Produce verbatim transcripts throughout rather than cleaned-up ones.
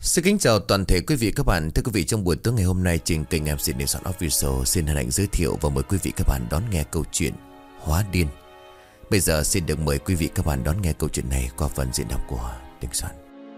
Xin kính chào toàn thể quý vị các bạn. Thưa quý vị, trong buổi tối ngày hôm nay trên kênh em xê Nation Official xin hân hạnh giới thiệu và mời quý vị các bạn đón nghe câu chuyện Hóa Điên. Bây giờ xin được mời quý vị các bạn đón nghe câu chuyện này qua phần diễn đọc của Đình Soạn.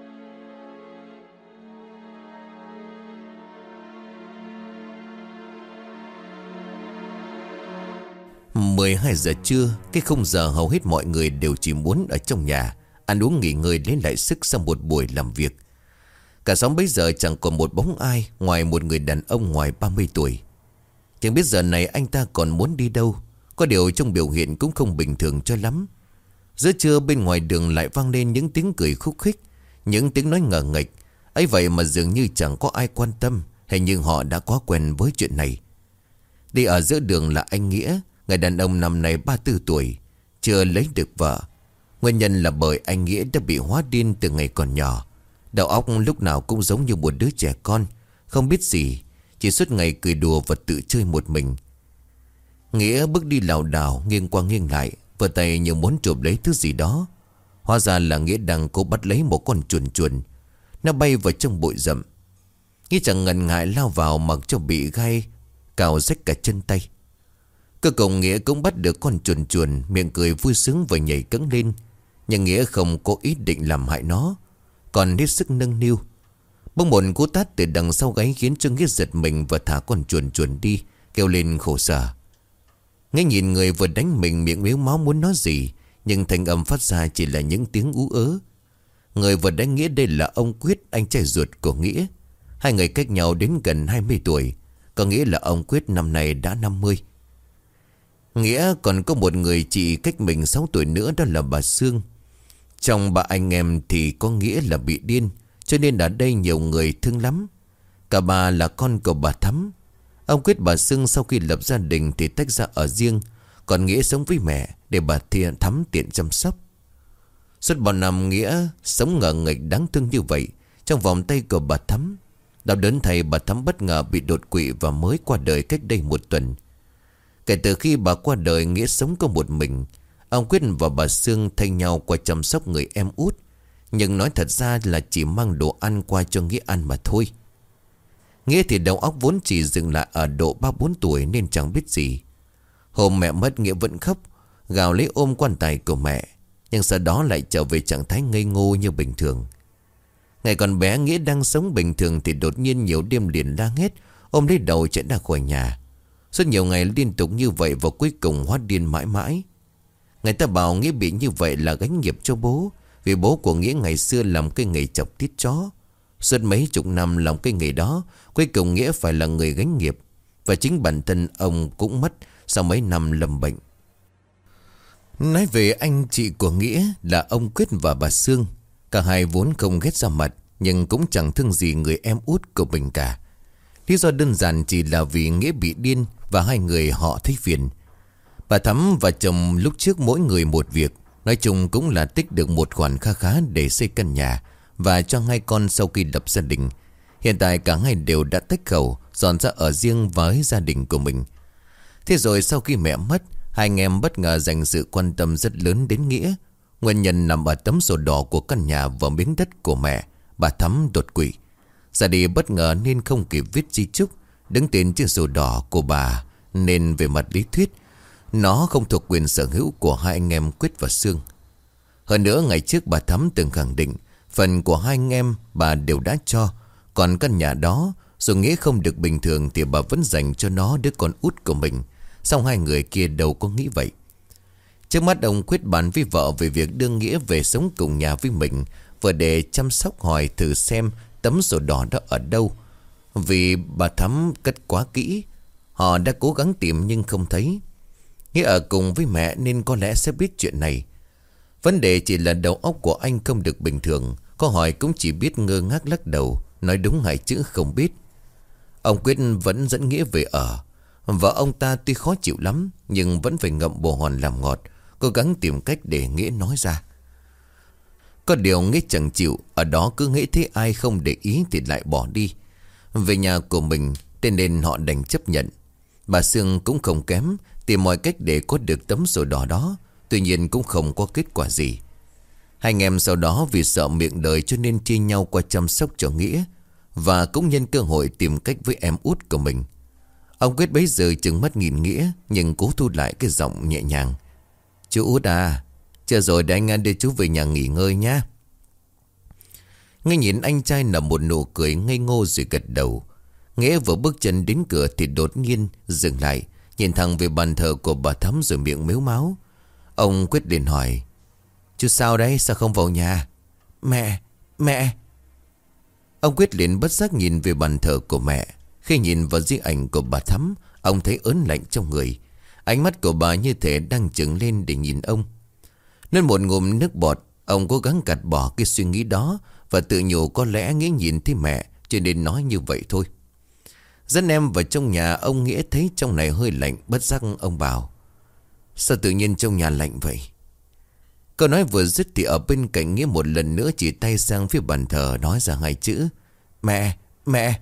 mười hai giờ trưa, cái khung giờ hầu hết mọi người đều chỉ muốn ở trong nhà ăn uống nghỉ ngơi lấy lại sức sau một buổi làm việc. Cả xóm bấy giờ chẳng còn một bóng ai ngoài một người đàn ông ngoài ba mươi tuổi. Chẳng biết giờ này anh ta còn muốn đi đâu. Có điều trong biểu hiện cũng không bình thường cho lắm. Giữa trưa bên ngoài đường lại vang lên những tiếng cười khúc khích, những tiếng nói ngờ nghệch. Ấy vậy mà dường như chẳng có ai quan tâm, hình như họ đã quá quen với chuyện này. Đi ở giữa đường là anh Nghĩa, người đàn ông năm nay ba mươi tư tuổi, chưa lấy được vợ. Nguyên nhân là bởi anh Nghĩa đã bị hóa điên từ ngày còn nhỏ. Đầu óc lúc nào cũng giống như một đứa trẻ con, không biết gì, chỉ suốt ngày cười đùa và tự chơi một mình. Nghĩa bước đi lảo đảo nghiêng qua nghiêng lại, vừa tay như muốn chụp lấy thứ gì đó. Hóa ra là Nghĩa đang cố bắt lấy một con chuồn chuồn. Nó bay vào trong bụi rậm. Nghĩa chẳng ngần ngại lao vào mặc cho bị gai cào rách cả chân tay. Cuối cùng Nghĩa cũng bắt được con chuồn chuồn, miệng cười vui sướng và nhảy cẫng lên. Nhưng Nghĩa không có ý định làm hại nó, còn hết sức nâng niu. Bỗng một cú tát từ đằng sau gáy khiến cho Nghĩa giật mình và thả con chuồn chuồn đi, kêu lên khổ sở. Nghĩa nhìn người vừa đánh mình, miệng mếu máu muốn nói gì, nhưng thanh âm phát ra chỉ là những tiếng ú ớ. Người vừa đánh Nghĩa đây là ông Quyết, anh trai ruột của Nghĩa. Hai người cách nhau đến gần hai mươi tuổi, có nghĩa là ông Quyết năm nay đã năm mươi. Nghĩa còn có một người chị cách mình sáu tuổi nữa, đó là bà Sương. Trong ba anh em thì có Nghĩa là bị điên, cho nên ở đây nhiều người thương lắm. Cả bà là con của bà Thắm. Ông Quyết bà Sương sau khi lập gia đình thì tách ra ở riêng, còn Nghĩa sống với mẹ để bà Thiên Thắm tiện chăm sóc. Suốt bao năm Nghĩa sống ngờ nghệch đáng thương như vậy trong vòng tay của bà Thắm. Đau đớn thay bà Thắm bất ngờ bị đột quỵ và mới qua đời cách đây một tuần. Kể từ khi bà qua đời, Nghĩa sống có một mình. Ông Quyết và bà Sương thay nhau qua chăm sóc người em út, nhưng nói thật ra là chỉ mang đồ ăn qua cho Nghĩa ăn mà thôi. Nghĩa thì đầu óc vốn chỉ dừng lại ở độ ba bốn tuổi nên chẳng biết gì. Hôm mẹ mất, Nghĩa vẫn khóc, gào lấy ôm quan tài của mẹ, nhưng sau đó lại trở về trạng thái ngây ngô như bình thường. Ngày còn bé, Nghĩa đang sống bình thường thì đột nhiên nhiều đêm liền la hét, ôm lấy đầu chạy ra khỏi nhà. Suốt nhiều ngày liên tục như vậy và cuối cùng hóa điên mãi mãi. Người ta bảo Nghĩa bị như vậy là gánh nghiệp cho bố, vì bố của Nghĩa ngày xưa làm cái nghề chọc tiết chó. Suốt mấy chục năm làm cái nghề đó, cuối cùng Nghĩa phải là người gánh nghiệp. Và chính bản thân ông cũng mất sau mấy năm lâm bệnh. Nói về anh chị của Nghĩa là ông Quyết và bà Sương. Cả hai vốn không ghét ra mặt, nhưng cũng chẳng thương gì người em út của mình cả. Lý do đơn giản chỉ là vì Nghĩa bị điên và hai người họ thấy phiền. Bà Thắm và chồng lúc trước mỗi người một việc, nói chung cũng là tích được một khoản kha khá để xây căn nhà và cho hai con sau khi lập gia đình. Hiện tại cả hai đều đã tách khẩu, dọn ra ở riêng với gia đình của mình. Thế rồi sau khi mẹ mất, hai anh em bất ngờ dành sự quan tâm rất lớn đến Nghĩa. Nguyên nhân nằm ở tấm sổ đỏ của căn nhà và miếng đất của mẹ. Bà Thắm đột quỵ, ra đi bất ngờ nên không kịp viết di chúc, đứng tên trên sổ đỏ của bà, nên về mặt lý thuyết nó không thuộc quyền sở hữu của hai anh em Quyết và Sương. Hơn nữa ngày trước bà Thắm từng khẳng định phần của hai anh em bà đều đã cho. Còn căn nhà đó dù Nghĩa không được bình thường thì bà vẫn dành cho nó, đứa con út của mình. Song hai người kia đâu có nghĩ vậy. Trước mắt ông Quyết bàn với vợ về việc đưa Nghĩa về sống cùng nhà với mình, vừa để chăm sóc hỏi thử xem tấm sổ đỏ đó ở đâu. Vì bà Thắm cất quá kỹ, họ đã cố gắng tìm nhưng không thấy. Nghĩa ở cùng với mẹ nên có lẽ sẽ biết chuyện này. Vấn đề chỉ là đầu óc của anh không được bình thường. Có hỏi cũng chỉ biết ngơ ngác lắc đầu, nói đúng hai chữ không biết. Ông Quyết vẫn dẫn Nghĩa về ở. Vợ ông ta tuy khó chịu lắm, nhưng vẫn phải ngậm bồ hòn làm ngọt, cố gắng tìm cách để Nghĩa nói ra. Có điều Nghĩa chẳng chịu, ở đó cứ nghĩ thấy ai không để ý thì lại bỏ đi. Về nhà của mình, thế nên họ đành chấp nhận. Bà Sương cũng không kém, tìm mọi cách để có được tấm sổ đỏ đó. Tuy nhiên cũng không có kết quả gì. Hai anh em sau đó vì sợ miệng đời cho nên chia nhau qua chăm sóc cho Nghĩa, và cũng nhân cơ hội tìm cách với em út của mình. Ông Quyết bấy giờ chừng mắt nhìn Nghĩa, nhưng cố thu lại cái giọng nhẹ nhàng. Chú út à, chờ rồi để anh đưa chú về nhà nghỉ ngơi nhé. Nghe nhìn anh trai nở một nụ cười ngây ngô rồi gật đầu. Nghĩa vừa bước chân đến cửa thì đột nhiên dừng lại, nhìn thẳng về bàn thờ của bà Thắm rồi miệng mếu máo. Ông Quyết liền hỏi: Chú sao đấy, sao không vào nhà? Mẹ, mẹ. Ông Quyết liền bất giác nhìn về bàn thờ của mẹ. Khi nhìn vào di ảnh của bà Thắm, ông thấy ớn lạnh trong người. Ánh mắt của bà như thể đang trừng lên để nhìn ông. Nên một ngụm nước bọt, ông cố gắng gạt bỏ cái suy nghĩ đó, và tự nhủ có lẽ Nghĩa nhìn thấy mẹ cho nên nói như vậy thôi. Dẫn em vào trong nhà, ông Nghĩa thấy trong này hơi lạnh, bất giác ông bảo: Sao tự nhiên trong nhà lạnh vậy? Câu nói vừa dứt thì ở bên cạnh Nghĩa một lần nữa chỉ tay sang phía bàn thờ, nói ra hai chữ: Mẹ, mẹ.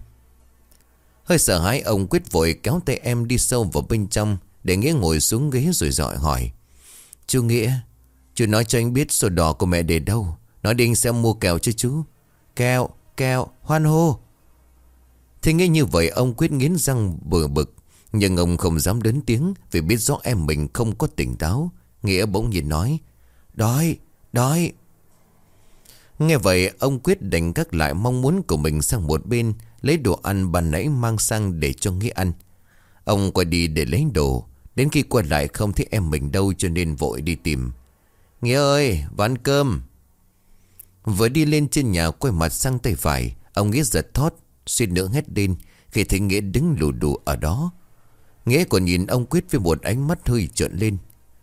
Hơi sợ hãi, ông Quyết vội kéo tay em đi sâu vào bên trong, để Nghĩa ngồi xuống ghế rồi dọi hỏi: Chú Nghĩa, chú nói cho anh biết sổ đỏ của mẹ để đâu, nói đi anh sẽ mua kẹo cho chú. Kẹo, kẹo, hoan hô. Thì nghe như vậy ông Quyết nghiến răng bừa bực, nhưng ông không dám lớn tiếng vì biết rõ em mình không có tỉnh táo. Nghĩa bỗng nhiên nói: Đói, đói. Nghe vậy ông Quyết đành gác lại mong muốn của mình sang một bên, lấy đồ ăn ban nãy mang sang để cho Nghĩa ăn. Ông quay đi để lấy đồ, đến khi quay lại không thấy em mình đâu cho nên vội đi tìm. Nghĩa ơi, vào ăn cơm. Vừa đi lên trên nhà quay mặt sang tay phải, ông Nghĩa giật thót, suýt nữa hét lên khi thấy Nghĩa đứng lù đù ở đó. Nghĩa còn nhìn ông Quyết với một ánh mắt hơi trợn lên.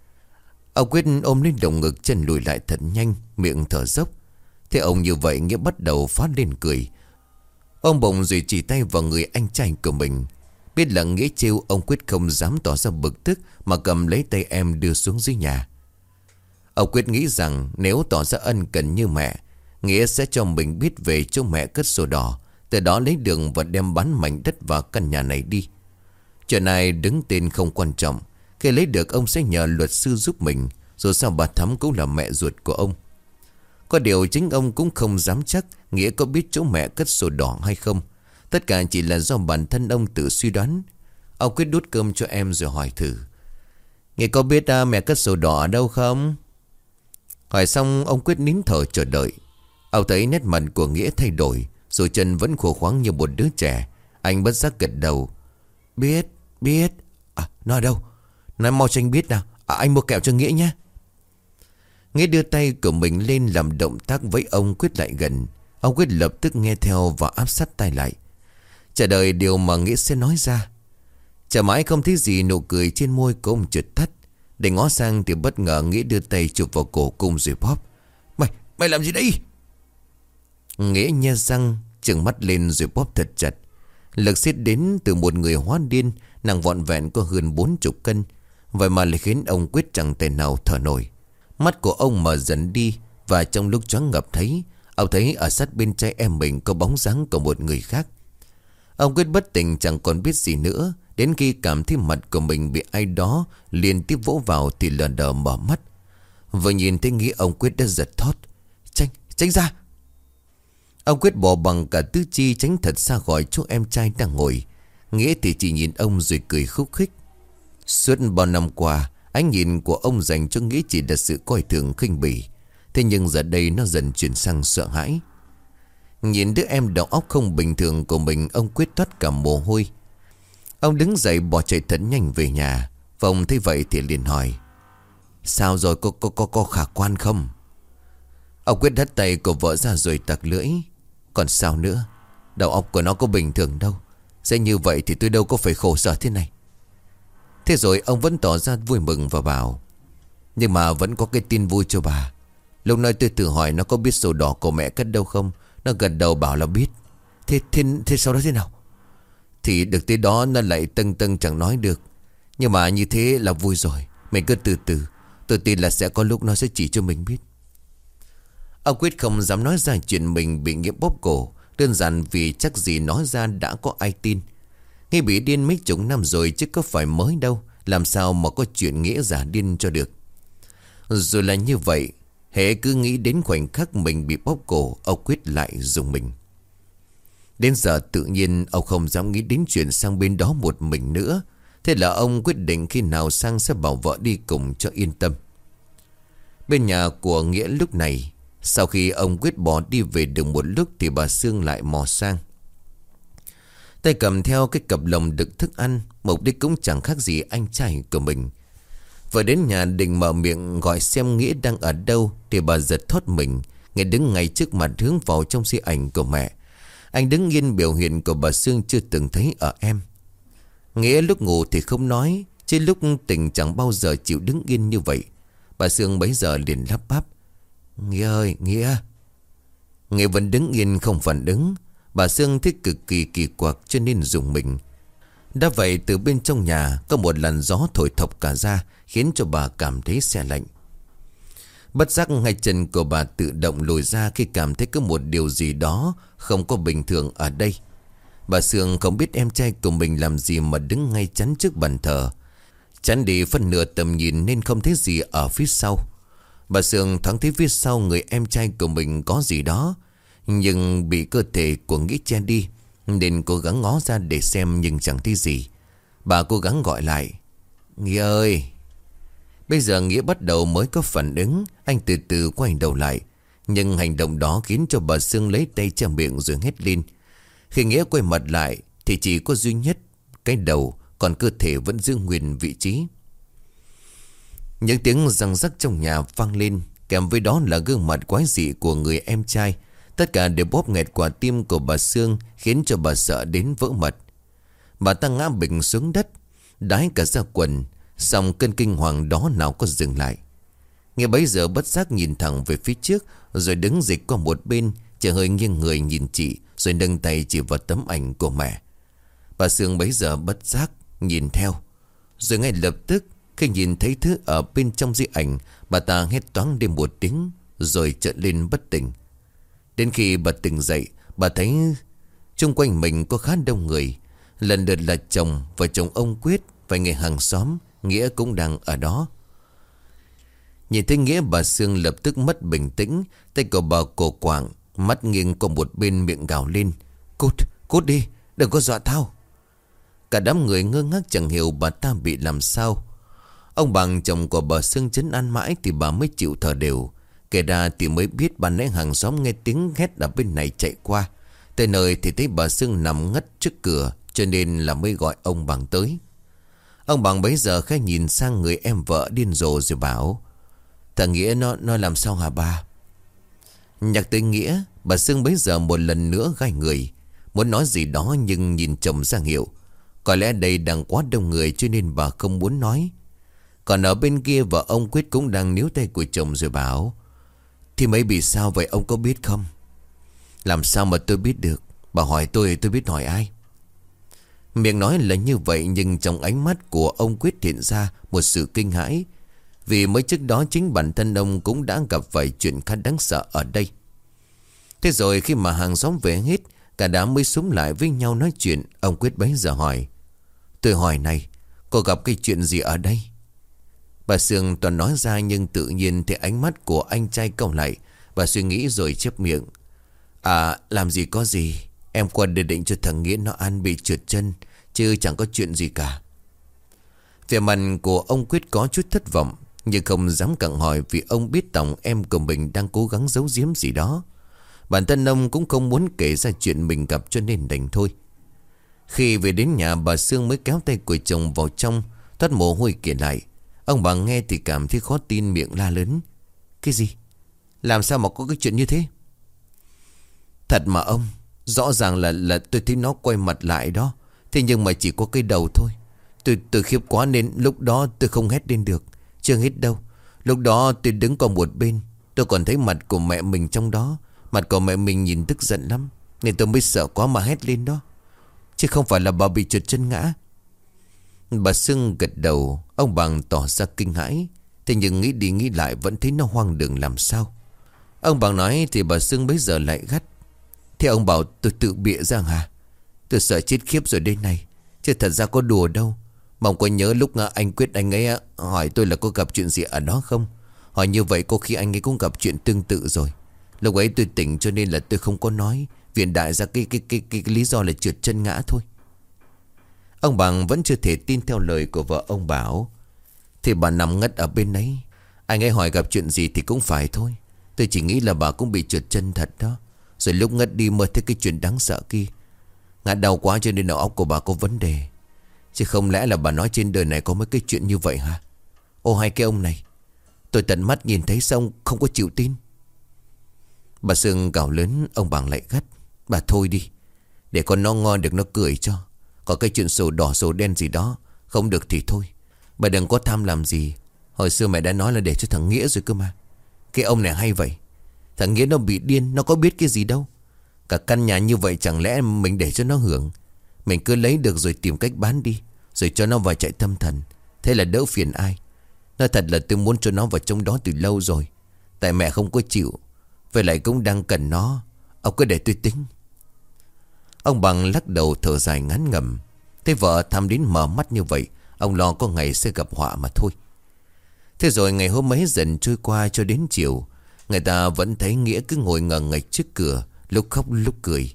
Ông Quyết ôm lên lồng ngực, chân lùi lại thật nhanh, miệng thở dốc. Thế ông như vậy, Nghĩa bắt đầu phát lên cười. Ông bỗng rồi chỉ tay vào người anh trai của mình. Biết là Nghĩa trêu, ông Quyết không dám tỏ ra bực tức mà cầm lấy tay em đưa xuống dưới nhà. Ông Quyết nghĩ rằng nếu tỏ ra ân cần như mẹ, Nghĩa sẽ cho mình biết về chỗ mẹ cất sổ đỏ, từ đó lấy đường và đem bán mảnh đất vào căn nhà này đi. Chuyện này đứng tên không quan trọng, khi lấy được ông sẽ nhờ luật sư giúp mình. Dù sao bà Thắm cũng là mẹ ruột của ông. Có điều chính ông cũng không dám chắc Nghĩa có biết chỗ mẹ cất sổ đỏ hay không. Tất cả chỉ là do bản thân ông tự suy đoán. Ông Quyết đút cơm cho em rồi hỏi thử: Nghĩa có biết à, mẹ cất sổ đỏ ở đâu không? Hỏi xong ông Quyết nín thở chờ đợi. Ông thấy nét mặt của Nghĩa thay đổi, rồi chân vẫn khô khoắng như một đứa trẻ. Anh bất giác gật đầu: Biết, biết. À, nói đâu? Nói mau cho anh biết nào. À, anh mua kẹo cho Nghĩa nhé. Nghĩa đưa tay của mình lên làm động tác với ông Quyết lại gần. Ông Quyết lập tức nghe theo và áp sát tay lại, chờ đợi điều mà Nghĩa sẽ nói ra. Chả mãi không thấy gì, nụ cười trên môi của ông trượt tắt. Để ngó sang thì bất ngờ Nghĩa đưa tay chụp vào cổ cung rồi bóp. Mày, mày làm gì đây? Nghĩa nhe răng trừng mắt lên rồi bóp thật chặt. Lực xiết đến từ một người hóa điên, nàng vọn vẹn có hơn bốn chục cân. Vậy mà lại khiến ông Quyết chẳng thể nào thở nổi. Mắt của ông mở dần đi, và trong lúc choáng ngập thấy, ông thấy ở sát bên trái em mình có bóng dáng của một người khác. Ông Quyết bất tỉnh chẳng còn biết gì nữa. Đến khi cảm thấy mặt của mình bị ai đó liên tiếp vỗ vào thì lờ đờ mở mắt. Vừa nhìn thấy Nghĩa, ông Quyết đã giật thót. Tránh, tránh ra. Ông Quyết bò bằng cả tứ chi tránh thật xa khỏi chỗ em trai đang ngồi. Nghĩa thì chỉ nhìn ông rồi cười khúc khích. Suốt bao năm qua, ánh nhìn của ông dành cho Nghĩa chỉ là sự coi thường khinh bỉ. Thế nhưng giờ đây nó dần chuyển sang sợ hãi. Nhìn đứa em đầu óc không bình thường của mình, ông Quyết toát cả mồ hôi. Ông đứng dậy bỏ chạy thật nhanh về nhà. Và ông thấy vậy thì liền hỏi: Sao rồi, có, có, có, có khả quan không? Ông Quyết hất tay của vợ ra rồi tặc lưỡi: Còn sao nữa, đầu óc của nó có bình thường đâu. Sẽ như vậy thì tôi đâu có phải khổ sở thế này. Thế rồi ông vẫn tỏ ra vui mừng và bảo: Nhưng mà vẫn có cái tin vui cho bà. Lúc này tôi tự hỏi nó có biết sổ đỏ của mẹ cất đâu không. Nó gật đầu bảo là biết. Thế, thế, thế sau đó thế nào? Thì được tới đó nó lại tâng tâng chẳng nói được. Nhưng mà như thế là vui rồi. Mình cứ từ từ. Tôi tin là sẽ có lúc nó sẽ chỉ cho mình biết. Ông Quyết không dám nói ra chuyện mình bị Nghĩa bóp cổ. Đơn giản vì chắc gì nói ra đã có ai tin. Nghĩa bị điên mấy chục năm rồi chứ có phải mới đâu. Làm sao mà có chuyện Nghĩa giả điên cho được. Rồi là như vậy. Hễ cứ nghĩ đến khoảnh khắc mình bị bóp cổ, ông Quyết lại dùng mình. Đến giờ tự nhiên ông không dám nghĩ đến chuyện sang bên đó một mình nữa. Thế là ông quyết định khi nào sang sẽ bảo vợ đi cùng cho yên tâm. Bên nhà của Nghĩa lúc này, sau khi ông Quyết bỏ đi về được một lúc thì bà Sương lại mò sang. Tay cầm theo cái cặp lồng đựng thức ăn, mục đích cũng chẳng khác gì anh trai của mình. Vừa đến nhà định mở miệng gọi xem Nghĩa đang ở đâu thì bà giật thót mình. Nghĩa đứng ngay trước mặt hướng vào trong di ảnh của mẹ. Anh đứng yên, biểu hiện của bà Sương chưa từng thấy ở em. Nghĩa lúc ngủ thì không nói, chứ lúc tỉnh chẳng bao giờ chịu đứng yên như vậy. Bà Sương bấy giờ liền lắp bắp: Nghĩa ơi, Nghĩa. Nghĩa vẫn đứng yên không phản ứng. Bà Sương thấy cực kỳ kỳ quặc cho nên dùng mình. Đã vậy từ bên trong nhà có một làn gió thổi thọc cả ra, khiến cho bà cảm thấy se lạnh. Bất giác hai chân của bà tự động lùi ra khi cảm thấy có một điều gì đó không có bình thường ở đây. Bà Sương không biết em trai của mình làm gì mà đứng ngay chắn trước bàn thờ, chắn đi phân nửa tầm nhìn nên không thấy gì ở phía sau. Bà Sương thoáng thấy phía sau người em trai của mình có gì đó, nhưng bị cơ thể của Nghĩa che đi, nên cố gắng ngó ra để xem nhưng chẳng thấy gì. Bà cố gắng gọi lại: Nghĩa ơi. Bây giờ Nghĩa bắt đầu mới có phản ứng. Anh từ từ quay đầu lại, nhưng hành động đó khiến cho bà Sương lấy tay che miệng rồi hét lên. Khi Nghĩa quay mặt lại thì chỉ có duy nhất cái đầu, còn cơ thể vẫn giữ nguyên vị trí. Những tiếng răng rắc trong nhà vang lên, kèm với đó là gương mặt quái dị của người em trai. Tất cả đều bóp nghẹt quả tim của bà Sương, khiến cho bà sợ đến vỡ mật. Bà ta ngã bình xuống đất, đái cả ra quần. Xong cơn kinh hoàng đó nào có dừng lại. Nghĩa bấy giờ bất giác nhìn thẳng về phía trước, rồi đứng dịch qua một bên, chờ hơi nghiêng người nhìn chị, rồi nâng tay chỉ vào tấm ảnh của mẹ. Bà Sương bấy giờ bất giác nhìn theo, rồi ngay lập tức khi nhìn thấy thứ ở bên trong di ảnh, bà ta hét toáng lên một tiếng, rồi trợn lên bất tỉnh. Đến khi bà tỉnh dậy, bà thấy xung quanh mình có khá đông người. Lần lượt là chồng và chồng ông Quyết và người hàng xóm. Nghĩa cũng đang ở đó. Nhìn thấy Nghĩa, bà Sương lập tức mất bình tĩnh. Tay của bà cổ quạng, mắt nghiêng qua một bên, miệng gào lên: Cút, cút đi, đừng có dọa tao. Cả đám người ngơ ngác chẳng hiểu bà ta bị làm sao. Ông Bằng, chồng của bà Sương, trấn an mãi thì bà mới chịu thở đều. Kể ra thì mới biết bà nãy hàng xóm nghe tiếng hét ở bên này chạy qua. Tới nơi thì thấy bà Sương nằm ngất trước cửa, cho nên là mới gọi ông Bằng tới. Ông Bằng bấy giờ khẽ nhìn sang người em vợ điên rồ rồi bảo: Thằng Nghĩa nó nó làm sao hả bà? Nhắc tới Nghĩa, bà Sương bấy giờ một lần nữa gai người, muốn nói gì đó nhưng nhìn chồng ra hiệu. Có lẽ đây đang quá đông người cho nên bà không muốn nói. Còn ở bên kia vợ ông Quyết cũng đang níu tay của chồng rồi bảo: Thì mấy bị sao vậy ông có biết không? Làm sao mà tôi biết được? Bà hỏi tôi tôi biết hỏi ai? Miệng nói là như vậy, nhưng trong ánh mắt của ông Quyết hiện ra một sự kinh hãi. Vì mới trước đó chính bản thân ông cũng đã gặp phải chuyện khá đáng sợ ở đây. Thế rồi khi mà hàng xóm về hết, cả đám mới xúm lại với nhau nói chuyện. Ông Quyết bấy giờ hỏi: Tôi hỏi này, cô gặp cái chuyện gì ở đây? Bà Sương toàn nói ra, nhưng tự nhiên thì ánh mắt của anh trai cau lại. Bà suy nghĩ rồi chép miệng: À, làm gì có gì, em qua để định cho thằng Nghĩa nó ăn bị trượt chân, chứ chẳng có chuyện gì cả. Vẻ mặt của ông Quyết có chút thất vọng, nhưng không dám cặng hỏi, vì ông biết tổng em của mình đang cố gắng giấu giếm gì đó. Bản thân ông cũng không muốn kể ra chuyện mình gặp, cho nên đành thôi. Khi về đến nhà, bà Sương mới kéo tay của chồng vào trong, toát mồ hôi kể lại. Ông bà nghe thì cảm thấy khó tin, miệng la lớn: Cái gì? Làm sao mà có cái chuyện như thế? Thật mà ông, rõ ràng là là tôi thấy nó quay mặt lại đó. Thế nhưng mà chỉ có cái đầu thôi. Tôi tôi khiếp quá nên lúc đó tôi không hét lên được. Chưa hết đâu. Lúc đó tôi đứng qua một bên, tôi còn thấy mặt của mẹ mình trong đó. Mặt của mẹ mình nhìn tức giận lắm, nên tôi mới sợ quá mà hét lên đó. Chứ không phải là bà bị trượt chân ngã. Bà Sương gật đầu. Ông Bằng tỏ ra kinh hãi, thế nhưng nghĩ đi nghĩ lại vẫn thấy nó hoang đường làm sao. Ông Bằng nói thì bà Sương bấy giờ lại gắt: Thế ông bảo tôi tự bịa ra hả? Tôi sợ chết khiếp rồi đây này. Chứ thật ra có đùa đâu. Mong có nhớ lúc anh Quyết anh ấy hỏi tôi là có gặp chuyện gì ở đó không? Hỏi như vậy có khi anh ấy cũng gặp chuyện tương tự rồi. Lúc ấy tôi tỉnh cho nên là tôi không có nói. Viện đại ra cái, cái, cái, cái, cái lý do là trượt chân ngã thôi. Ông Bằng vẫn chưa thể tin theo lời của vợ ông Bảo. Thì bà nằm ngất ở bên ấy. Anh ấy hỏi gặp chuyện gì thì cũng phải thôi. Tôi chỉ nghĩ là bà cũng bị trượt chân thật đó. Rồi lúc ngất đi mơ thấy cái chuyện đáng sợ kia. Ngã đau quá cho nên đầu óc của bà có vấn đề. Chứ không lẽ là bà nói trên đời này có mấy cái chuyện như vậy hả? Ô hai cái ông này, tôi tận mắt nhìn thấy xong không có chịu tin. Bà Sương gào lớn. Ông Bằng lại gắt. Bà thôi đi, để con nó ngon được nó cười cho. Có cái chuyện sổ đỏ sổ đen gì đó không được thì thôi. Bà đừng có tham làm gì. Hồi xưa mẹ đã nói là để cho thằng Nghĩa rồi cơ mà. Cái ông này hay vậy. Thằng Nghĩa nó bị điên, nó có biết cái gì đâu. Cả căn nhà như vậy chẳng lẽ mình để cho nó hưởng. Mình cứ lấy được rồi tìm cách bán đi, rồi cho nó vào trại tâm thần. Thế là đỡ phiền ai. Nói thật là tôi muốn cho nó vào trong đó từ lâu rồi. Tại mẹ không có chịu. Vậy lại cũng đang cần nó. Ông cứ để tôi tính. Ông Bằng lắc đầu thở dài ngán ngẩm. Thấy vợ thăm đến mở mắt như vậy, ông lo có ngày sẽ gặp họa mà thôi. Thế rồi ngày hôm ấy dần trôi qua cho đến chiều. Người ta vẫn thấy Nghĩa cứ ngồi ngờ nghệch trước cửa, lúc khóc lúc cười.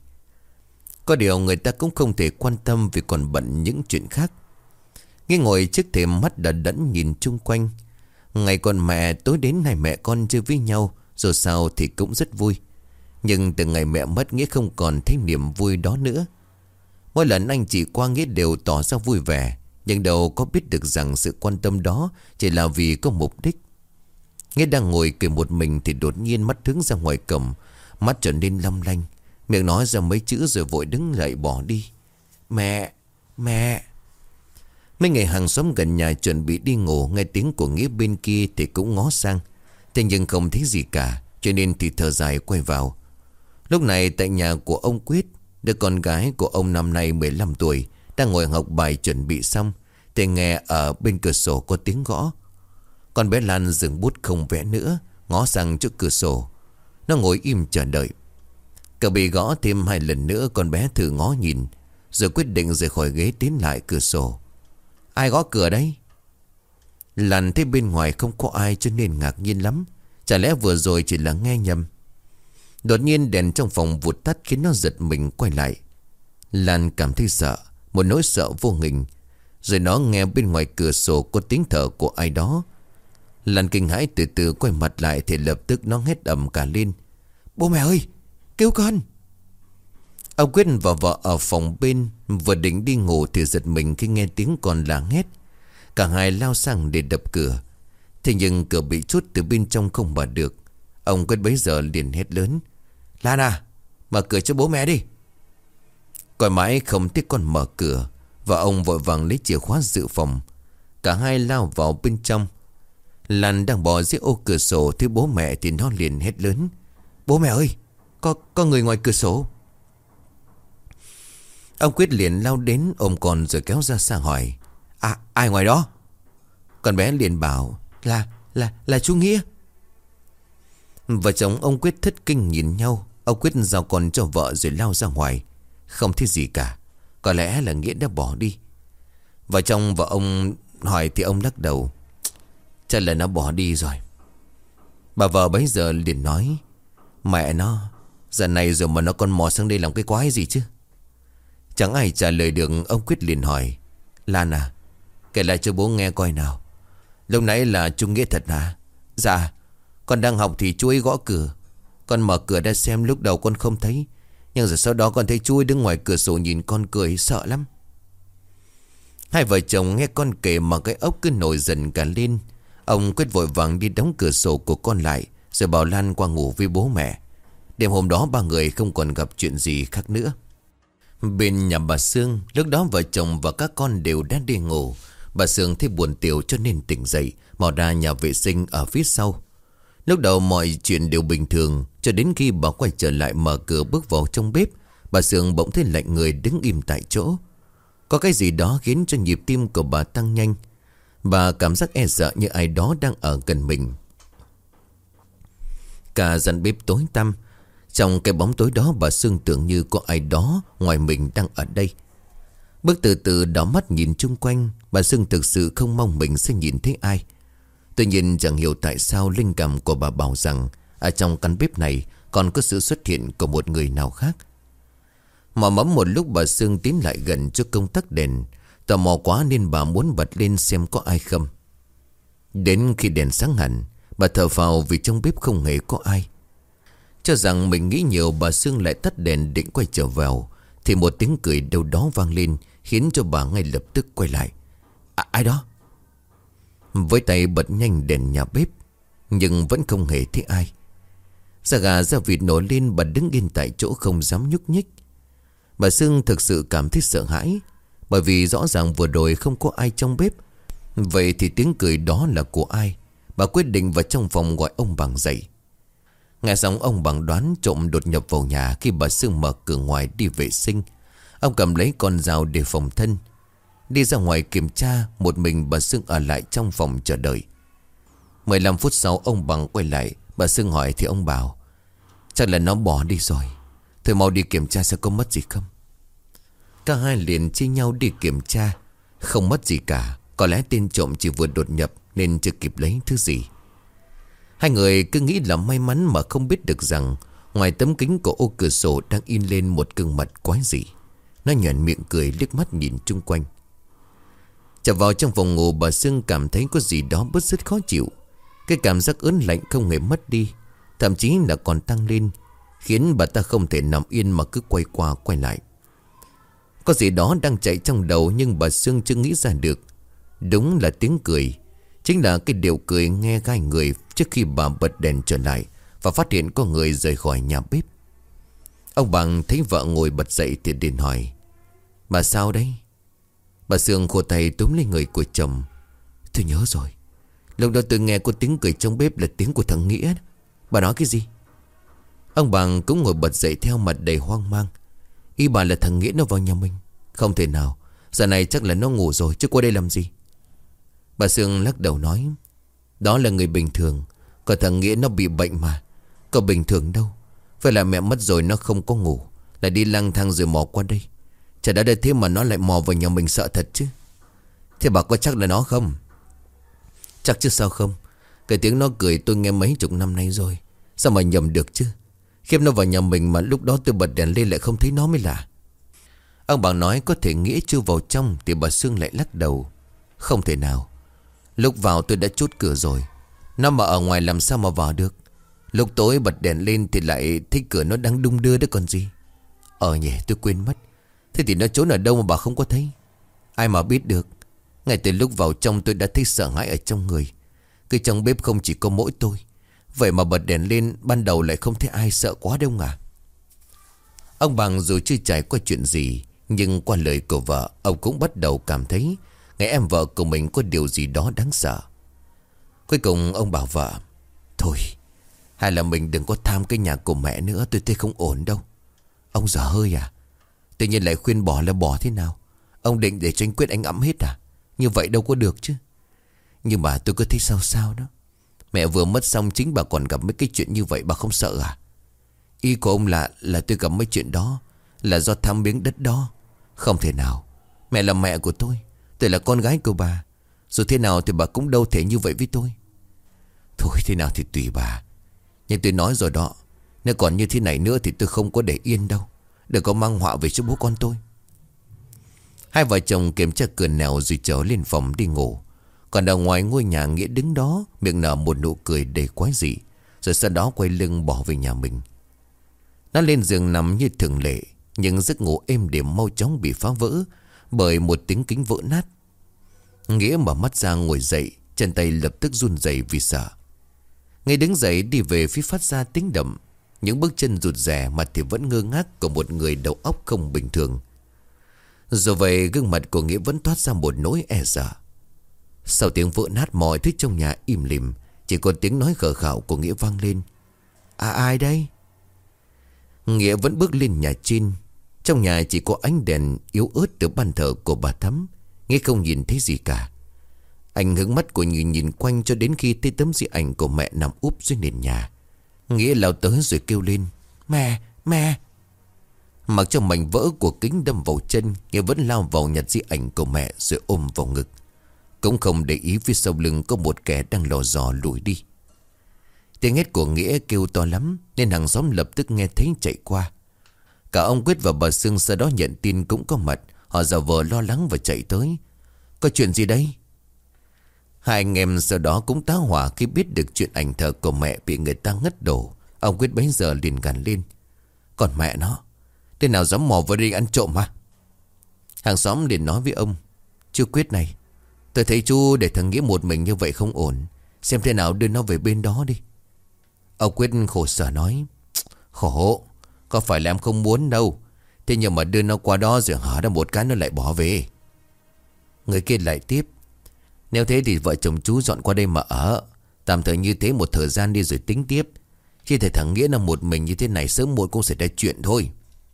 Có điều người ta cũng không thể quan tâm vì còn bận những chuyện khác. Nghĩa ngồi trước thềm mắt đã đẫn nhìn chung quanh. Ngày còn mẹ tối đến hai mẹ con chơi với nhau, rồi sao thì cũng rất vui. Nhưng từ ngày mẹ mất Nghĩa không còn thấy niềm vui đó nữa. Mỗi lần anh chị qua Nghĩa đều tỏ ra vui vẻ, nhưng đâu có biết được rằng sự quan tâm đó chỉ là vì có mục đích. Nghĩa đang ngồi cười một mình thì đột nhiên mắt hướng ra ngoài cổng. Mắt trở nên long lanh, miệng nói ra mấy chữ rồi vội đứng dậy bỏ đi. Mẹ, mẹ. Mấy người hàng xóm gần nhà chuẩn bị đi ngủ, nghe tiếng của Nghĩa bên kia thì cũng ngó sang. Thế nhưng không thấy gì cả, cho nên thì thở dài quay vào. Lúc này tại nhà của ông Quyết, đứa con gái của ông năm nay mười lăm tuổi, đang ngồi học bài chuẩn bị xong, thì nghe ở bên cửa sổ có tiếng gõ. Con bé Lan dừng bút không vẽ nữa, ngó sang trước cửa sổ. Nó ngồi im chờ đợi. Cậu bị gõ thêm hai lần nữa, con bé thử ngó nhìn, rồi quyết định rời khỏi ghế tiến lại cửa sổ. Ai gõ cửa đấy? Lan thấy bên ngoài không có ai cho nên ngạc nhiên lắm. Chả lẽ vừa rồi chỉ là nghe nhầm. Đột nhiên đèn trong phòng vụt tắt khiến nó giật mình quay lại. Lan cảm thấy sợ, một nỗi sợ vô hình. Rồi nó nghe bên ngoài cửa sổ có tiếng thở của ai đó. Lan kinh hãi từ từ quay mặt lại thì lập tức nó hét ầm cả lên. Bố mẹ ơi, cứu con! Ông Quyết và vợ ở phòng bên vừa định đi ngủ thì giật mình khi nghe tiếng con la hét. Cả hai lao sang để đập cửa. Thế nhưng cửa bị chốt từ bên trong không mở được. Ông Quyết bấy giờ liền hét lớn. Lan à, mở cửa cho bố mẹ đi. Còn mãi không thấy con mở cửa, và ông vội vàng lấy chìa khóa dự phòng. Cả hai lao vào bên trong. Lan đang bò dưới ô cửa sổ thấy bố mẹ thì nó liền hét lớn. Bố mẹ ơi, có, có người ngoài cửa sổ. Ông Quyết liền lao đến ôm con rồi kéo ra xa hỏi. À, ai ngoài đó? Con bé liền bảo. Là, là, là chú Nghĩa. Vợ chồng ông Quyết thất kinh nhìn nhau. Ông Quyết giao con cho vợ rồi lao ra ngoài. Không thấy gì cả. Có lẽ là Nghĩa đã bỏ đi. Vợ chồng vợ ông hỏi thì ông lắc đầu. Chắc là nó bỏ đi rồi. Bà vợ bấy giờ liền nói. Mẹ nó, giờ này rồi mà nó còn mò sang đây làm cái quái gì chứ? Chẳng ai trả lời được. Ông Quyết liền hỏi. Lan à, kể lại cho bố nghe coi nào. Lúc nãy là chú Nghĩa thật hả? Dạ, con đang học thì chú ấy gõ cửa. Con mở cửa ra xem, lúc đầu con không thấy, nhưng rồi sau đó con thấy chú ấy đứng ngoài cửa sổ nhìn con cười, sợ lắm. Hai vợ chồng nghe con kể mà cái ốc cứ nổi dần cả lên. Ông Quyết vội vàng đi đóng cửa sổ của con lại, rồi bảo Lan qua ngủ với bố mẹ. Đêm hôm đó ba người không còn gặp chuyện gì khác nữa. Bên nhà bà Sương, lúc đó vợ chồng và các con đều đã đi ngủ. Bà Sương thấy buồn tiểu cho nên tỉnh dậy, mò ra nhà vệ sinh ở phía sau. Lúc đầu mọi chuyện đều bình thường, cho đến khi bà quay trở lại mở cửa bước vào trong bếp, bà Sương bỗng thấy lạnh người đứng im tại chỗ. Có cái gì đó khiến cho nhịp tim của bà tăng nhanh. Bà cảm giác e sợ như ai đó đang ở gần mình. Cả gian bếp tối tăm. Trong cái bóng tối đó bà Sương tưởng như có ai đó ngoài mình đang ở đây. Bước từ từ đảo mắt nhìn chung quanh, bà Sương thực sự không mong mình sẽ nhìn thấy ai. Tuy nhiên chẳng hiểu tại sao linh cảm của bà bảo rằng ở trong căn bếp này còn có sự xuất hiện của một người nào khác. Mò mẫm một lúc bà Sương tiến lại gần cho công tắc đèn. Tò mò quá nên bà muốn bật lên xem có ai không. Đến khi đèn sáng hẳn, bà thở phào vì trong bếp không hề có ai. Cho rằng mình nghĩ nhiều, bà Sương lại tắt đèn định quay trở vào thì một tiếng cười đâu đó vang lên, khiến cho bà ngay lập tức quay lại. À, ai đó? Với tay bật nhanh đèn nhà bếp, nhưng vẫn không hề thấy ai. Da gà da vịt nổi lên, bà đứng yên tại chỗ không dám nhúc nhích. Bà Sương thực sự cảm thấy sợ hãi, bởi vì rõ ràng vừa rồi không có ai trong bếp. Vậy thì tiếng cười đó là của ai? Bà quyết định vào trong phòng gọi ông Bằng dậy. Nghe xong ông Bằng đoán trộm đột nhập vào nhà khi bà Sương mở cửa ngoài đi vệ sinh. Ông cầm lấy con dao để phòng thân. Đi ra ngoài kiểm tra, một mình bà Sương ở lại trong phòng chờ đợi. mười lăm phút sau ông Bằng quay lại. Bà Sương hỏi thì ông bảo chắc là nó bỏ đi rồi. Thôi mau đi kiểm tra xem có mất gì không. Cả hai liền chia nhau đi kiểm tra. Không mất gì cả. Có lẽ tên trộm chỉ vừa đột nhập nên chưa kịp lấy thứ gì. Hai người cứ nghĩ là may mắn mà không biết được rằng ngoài tấm kính của ô cửa sổ đang in lên một gương mặt quái dị. Nó nhoẻn miệng cười liếc mắt nhìn chung quanh. Trở vào trong phòng ngủ, bà Sương cảm thấy có gì đó bứt rứt khó chịu. Cái cảm giác ớn lạnh không hề mất đi, thậm chí là còn tăng lên, khiến bà ta không thể nằm yên mà cứ quay qua quay lại. Có gì đó đang chạy trong đầu nhưng bà Sương chưa nghĩ ra được. Đúng là tiếng cười. Chính là cái điệu cười nghe gai người trước khi bà bật đèn trở lại và phát hiện có người rời khỏi nhà bếp. Ông Bằng thấy vợ ngồi bật dậy thì liền hỏi: bà sao đấy? Bà Sương khô tay túm lấy người của chồng. Tôi nhớ rồi. Lúc đó tôi nghe có tiếng cười trong bếp là tiếng của thằng Nghĩa. Bà nói cái gì? Ông Bằng cũng ngồi bật dậy theo mặt đầy hoang mang. Ý bà là thằng Nghĩa nó vào nhà mình? Không thể nào. Giờ này chắc là nó ngủ rồi chứ qua đây làm gì. Bà Sương lắc đầu nói: đó là người bình thường. Còn thằng Nghĩa nó bị bệnh mà. Có bình thường đâu. Phải là mẹ mất rồi nó không có ngủ, lại đi lang thang rồi mò qua đây. Chả đã đây thế mà nó lại mò vào nhà mình, sợ thật chứ. Thế bà có chắc là nó không? Chắc chứ sao không. Cái tiếng nó cười tôi nghe mấy chục năm nay rồi. Sao mà nhầm được chứ. Khiếp, nó vào nhà mình mà lúc đó tôi bật đèn lên lại không thấy nó mới lạ. Ông Bằng nói có thể Nghĩa chưa vào trong thì bà Sương lại lắc đầu. Không thể nào. Lúc vào tôi đã chốt cửa rồi. Nó mà ở ngoài làm sao mà vào được. Lúc tối bật đèn lên thì lại thấy cửa nó đang đung đưa đấy còn gì. Ờ nhỉ, tôi quên mất. Thế thì nó trốn ở đâu mà bà không có thấy? Ai mà biết được. Ngay từ lúc vào trong tôi đã thấy sợ hãi ở trong người. Cái trong bếp không chỉ có mỗi tôi. Vậy mà bật đèn lên ban đầu lại không thấy ai, sợ quá đâu à. Ông Bằng dù chưa trải qua chuyện gì, nhưng qua lời của vợ, ông cũng bắt đầu cảm thấy người em vợ của mình có điều gì đó đáng sợ. Cuối cùng ông bảo vợ: thôi, hay là mình đừng có tham cái nhà của mẹ nữa, tôi thấy không ổn đâu. Ông dở hơi à? Tự nhiên lại khuyên bỏ là bỏ thế nào? Ông định để cho anh Quyết anh ẵm hết à? Như vậy đâu có được chứ. Nhưng mà tôi cứ thấy sao sao đó. Mẹ vừa mất xong chính bà còn gặp mấy cái chuyện như vậy, bà không sợ à? Ý của ông là là tôi gặp mấy chuyện đó là do tham miếng đất đó. Không thể nào. Mẹ là mẹ của tôi, tôi là con gái của bà. Dù thế nào thì bà cũng đâu thể như vậy với tôi. Thôi thế nào thì tùy bà. Nhưng tôi nói rồi đó, nếu còn như thế này nữa thì tôi không có để yên đâu. Đừng có mang họa về cho bố con tôi. Hai vợ chồng kiểm tra cửa nẻo rồi trở lên phòng đi ngủ. Còn ở ngoài ngôi nhà, Nghĩa đứng đó miệng nở một nụ cười đầy quái dị, rồi sau đó quay lưng bỏ về nhà mình. Nó lên giường nằm như thường lệ, nhưng giấc ngủ êm đềm mau chóng bị phá vỡ bởi một tiếng kính vỡ nát. Nghĩa mở mắt ra ngồi dậy, chân tay lập tức run rẩy vì sợ. Ngay đứng dậy đi về phía phát ra tiếng động. Những bước chân rụt rè, mặt thì vẫn ngơ ngác của một người đầu óc không bình thường. Dù vậy gương mặt của Nghĩa vẫn toát ra một nỗi e sợ. Sau tiếng vỡ nát, mọi thứ trong nhà im lìm, chỉ có tiếng nói khờ khạo của Nghĩa vang lên. À, ai đây? Nghĩa vẫn bước lên nhà trên. Trong nhà chỉ có ánh đèn yếu ớt từ bàn thờ của bà Thắm. Nghĩa không nhìn thấy gì cả. Anh hướng mắt của Nghĩa nhìn quanh cho đến khi thấy tấm di ảnh của mẹ nằm úp dưới nền nhà. Nghĩa lao tới rồi kêu lên: Mẹ, mẹ. Mặc cho mảnh vỡ của kính đâm vào chân, Nghĩa vẫn lao vào nhặt di ảnh của mẹ rồi ôm vào ngực. cũng không để ý phía sau lưng có một kẻ đang lò dò lùi đi. Tiếng hét của Nghĩa kêu to lắm nên hàng xóm lập tức nghe thấy chạy qua. Cả ông Quyết và bà Sương sau đó nhận tin cũng có mặt. Họ giả vờ lo lắng và chạy tới. Có chuyện gì đấy? Hai anh em sau đó cũng tá hỏa khi biết được chuyện ảnh thờ của mẹ bị người ta ngất đổ. Ông Quyết bấy giờ liền gằn lên. Còn mẹ nó, thế nào dám mò vào đây ăn trộm hả? Hàng xóm liền nói với ông. Chú Quyết này, tôi thấy chú để thằng Nghĩa một mình như vậy không ổn. Xem thế nào đưa nó về bên đó đi. Ông Quyết khổ sở nói. Khổ, có phải là em không muốn đâu. Thế nhưng mà đưa nó qua đó rồi hở ra một cái nó lại bỏ về. Người kia lại tiếp. Nếu thế thì vợ chồng chú dọn qua đây mà ở. Tạm thời như thế một thời gian đi rồi tính tiếp. Khi thấy thằng Nghĩa là một mình như thế này sớm muộn cũng sẽ ra chuyện thôi.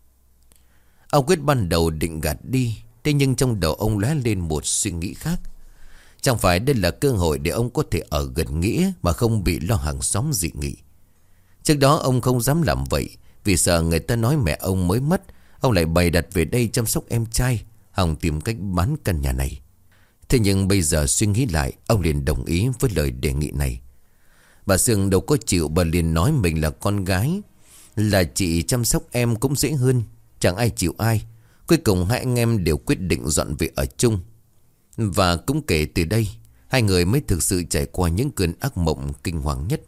Ông Quyết ban đầu định gạt đi. Thế nhưng trong đầu ông lóe lên một suy nghĩ khác. Chẳng phải đây là cơ hội để ông có thể ở gần Nghĩa mà không bị lo hàng xóm dị nghị. Trước đó ông không dám làm vậy vì sợ người ta nói mẹ ông mới mất. Ông lại bày đặt về đây chăm sóc em trai, hòng tìm cách bán căn nhà này. Thế nhưng bây giờ suy nghĩ lại, ông liền đồng ý với lời đề nghị này. Bà Sương đâu có chịu, bà liền nói mình là con gái, là chị chăm sóc em cũng dễ hơn. Chẳng ai chịu ai. Cuối cùng hai anh em đều quyết định dọn về ở chung. Và cũng kể từ đây, hai người mới thực sự trải qua những cơn ác mộng kinh hoàng nhất.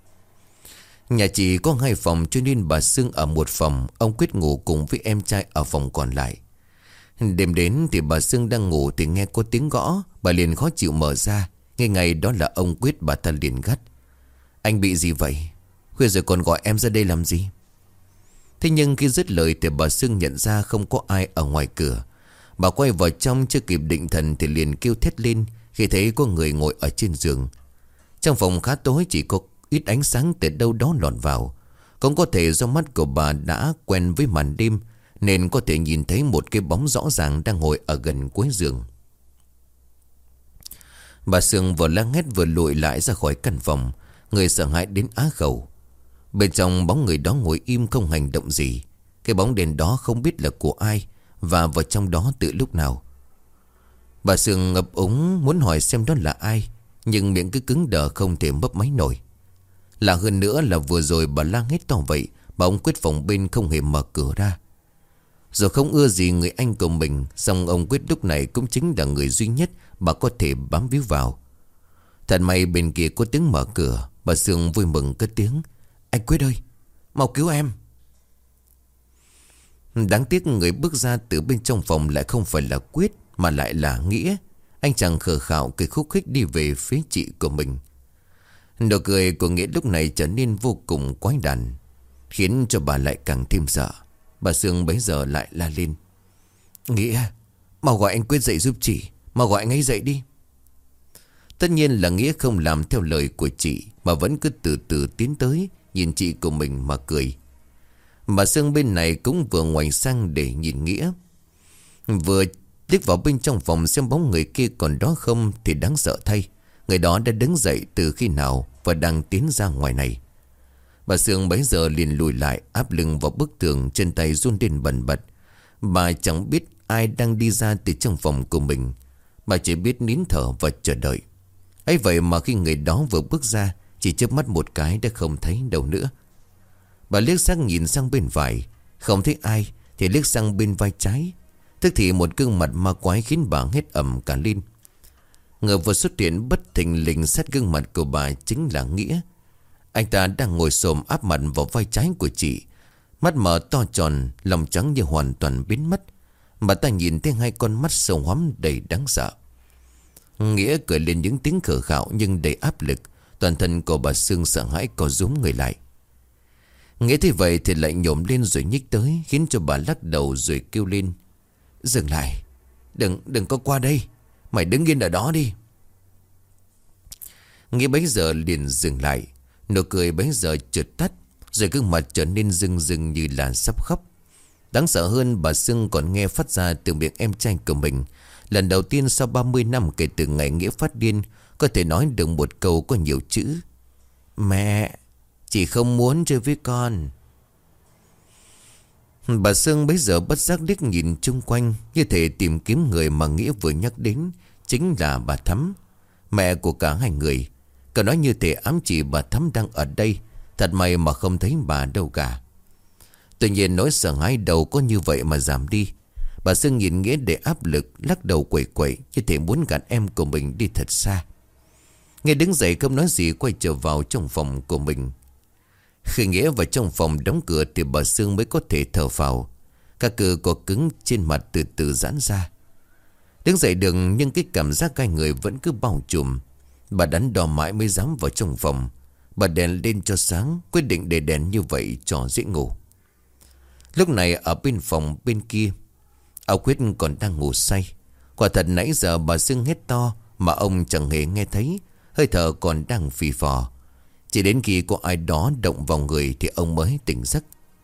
Nhà chị có hai phòng cho nên bà Sương ở một phòng. Ông Quyết ngủ cùng với em trai ở phòng còn lại. Đêm đến thì bà Sương đang ngủ thì nghe có tiếng gõ. Bà liền khó chịu mở ra. Ngay ngày đó là ông Quyết, bà ta liền gắt. Anh bị gì vậy? Khuya rồi còn gọi em ra đây làm gì? Thế nhưng khi dứt lời thì bà Sương nhận ra không có ai ở ngoài cửa. Bà quay vào trong chưa kịp định thần thì liền kêu thét lên khi thấy có người ngồi ở trên giường. Trong phòng khá tối, chỉ có ít ánh sáng từ đâu đó lọt vào. Cũng có thể do mắt của bà đã quen với màn đêm nên có thể nhìn thấy một cái bóng rõ ràng đang ngồi ở gần cuối giường. Bà Sương vừa la hét vừa lùi lại ra khỏi căn phòng. Người sợ hãi đến á khẩu. Bên trong bóng người đó ngồi im không hành động gì. Cái bóng đèn đó không biết là của ai và vào trong đó từ lúc nào. Bà Sương ngập úng muốn hỏi xem đó là ai, nhưng miệng cứ cứng đờ không thể mấp máy nổi. Lạ hơn nữa là vừa rồi bà la hét to vậy mà ông Quyết phòng bên không hề mở cửa ra. Rồi không ưa gì người anh của mình, song ông Quyết lúc này cũng chính là người duy nhất bà có thể bám víu vào. Thật may bên kia có tiếng mở cửa. Bà Sương vui mừng cất tiếng. Anh Quyết ơi, mau cứu em. Đáng tiếc người bước ra từ bên trong phòng lại không phải là Quyết mà lại là Nghĩa. Anh chàng khờ khạo cười khúc khích đi về phía chị của mình. Nụ cười của Nghĩa lúc này trở nên vô cùng quái đản, khiến cho bà lại càng thêm sợ. Bà Sương bấy giờ lại la lên. Nghĩa, mau gọi anh Quyết dậy giúp chị. Mau gọi anh ấy dậy đi. Tất nhiên là Nghĩa không làm theo lời của chị, mà vẫn cứ từ từ tiến tới, nhìn chị của mình mà cười. Bà Sương bên này cũng vừa ngoảnh sang để nhìn Nghĩa. Vừa liếc vào bên trong phòng xem bóng người kia còn đó không thì đáng sợ thay. Người đó đã đứng dậy từ khi nào và đang tiến ra ngoài này. Bà Sương bấy giờ liền lùi lại, áp lưng vào bức tường, chân tay run lên bần bật. Bà chẳng biết ai đang đi ra từ trong phòng của mình. Bà chỉ biết nín thở và chờ đợi. Ấy vậy mà khi người đó vừa bước ra, chỉ chớp mắt một cái đã không thấy đâu nữa. Bà liếc sang nhìn sang bên phải, không thấy ai thì liếc sang bên vai trái. Tức thì một gương mặt ma quái khiến bà hét ầm cả lên. Người vừa xuất hiện bất thình lình sát gương mặt của bà chính là Nghĩa. Anh ta đang ngồi xổm áp mặt vào vai trái của chị, mắt mở to tròn, lòng trắng như hoàn toàn biến mất. Bà ta nhìn thấy hai con mắt sâu hoắm đầy đáng sợ. Nghĩa cười lên những tiếng khờ khạo nhưng đầy áp lực. Toàn thân của bà Sương sợ hãi co rúm người lại. Nghĩa thế vậy thì lại nhổm lên rồi nhích tới, khiến cho bà lắc đầu rồi kêu lên. Dừng lại, Đừng đừng có qua đây. Mày đứng yên ở đó đi. Nghĩa bấy giờ liền dừng lại. Nụ cười bấy giờ chợt tắt, rồi gương mặt trở nên rưng rưng như là sắp khóc. Đáng sợ hơn, bà Sương còn nghe phát ra từ miệng em trai của mình. Lần đầu tiên sau ba mươi năm kể từ ngày Nghĩa phát điên, có thể nói được một câu có nhiều chữ. Mẹ, chị không muốn chơi với con. Bà Sương bấy giờ bất giác liếc nhìn chung quanh, như thể tìm kiếm người mà Nghĩa vừa nhắc đến. chính là bà Thắm, mẹ của cả hai người. Cậu nói như thể ám chỉ bà Thắm đang ở đây. Thật may mà không thấy bà đâu cả. Tuy nhiên nỗi sợ hãi đầu có như vậy mà giảm đi. Bà Sương nhìn Nghĩa để áp lực, lắc đầu quẩy quẩy như thể muốn gạt em của mình đi thật xa. Nghĩa đứng dậy không nói gì, quay trở vào trong phòng của mình. Khi Nghĩa vào trong phòng đóng cửa thì bà Sương mới có thể thở phào. Các cơ có cứng trên mặt từ từ giãn ra. Đứng dậy được nhưng cái cảm giác gai người vẫn cứ bao trùm. Bà đắn đo mãi mới dám vào trong phòng. Bà đèn lên cho sáng, quyết định để đèn như vậy cho dễ ngủ. Lúc này ở bên phòng bên kia, ông Quyết còn đang ngủ say. Quả thật nãy giờ bà Sương hét to mà ông chẳng hề nghe thấy. Hơi thở còn đang phì phò. Chỉ đến khi có ai đó động vào người thì ông mới tỉnh giấc.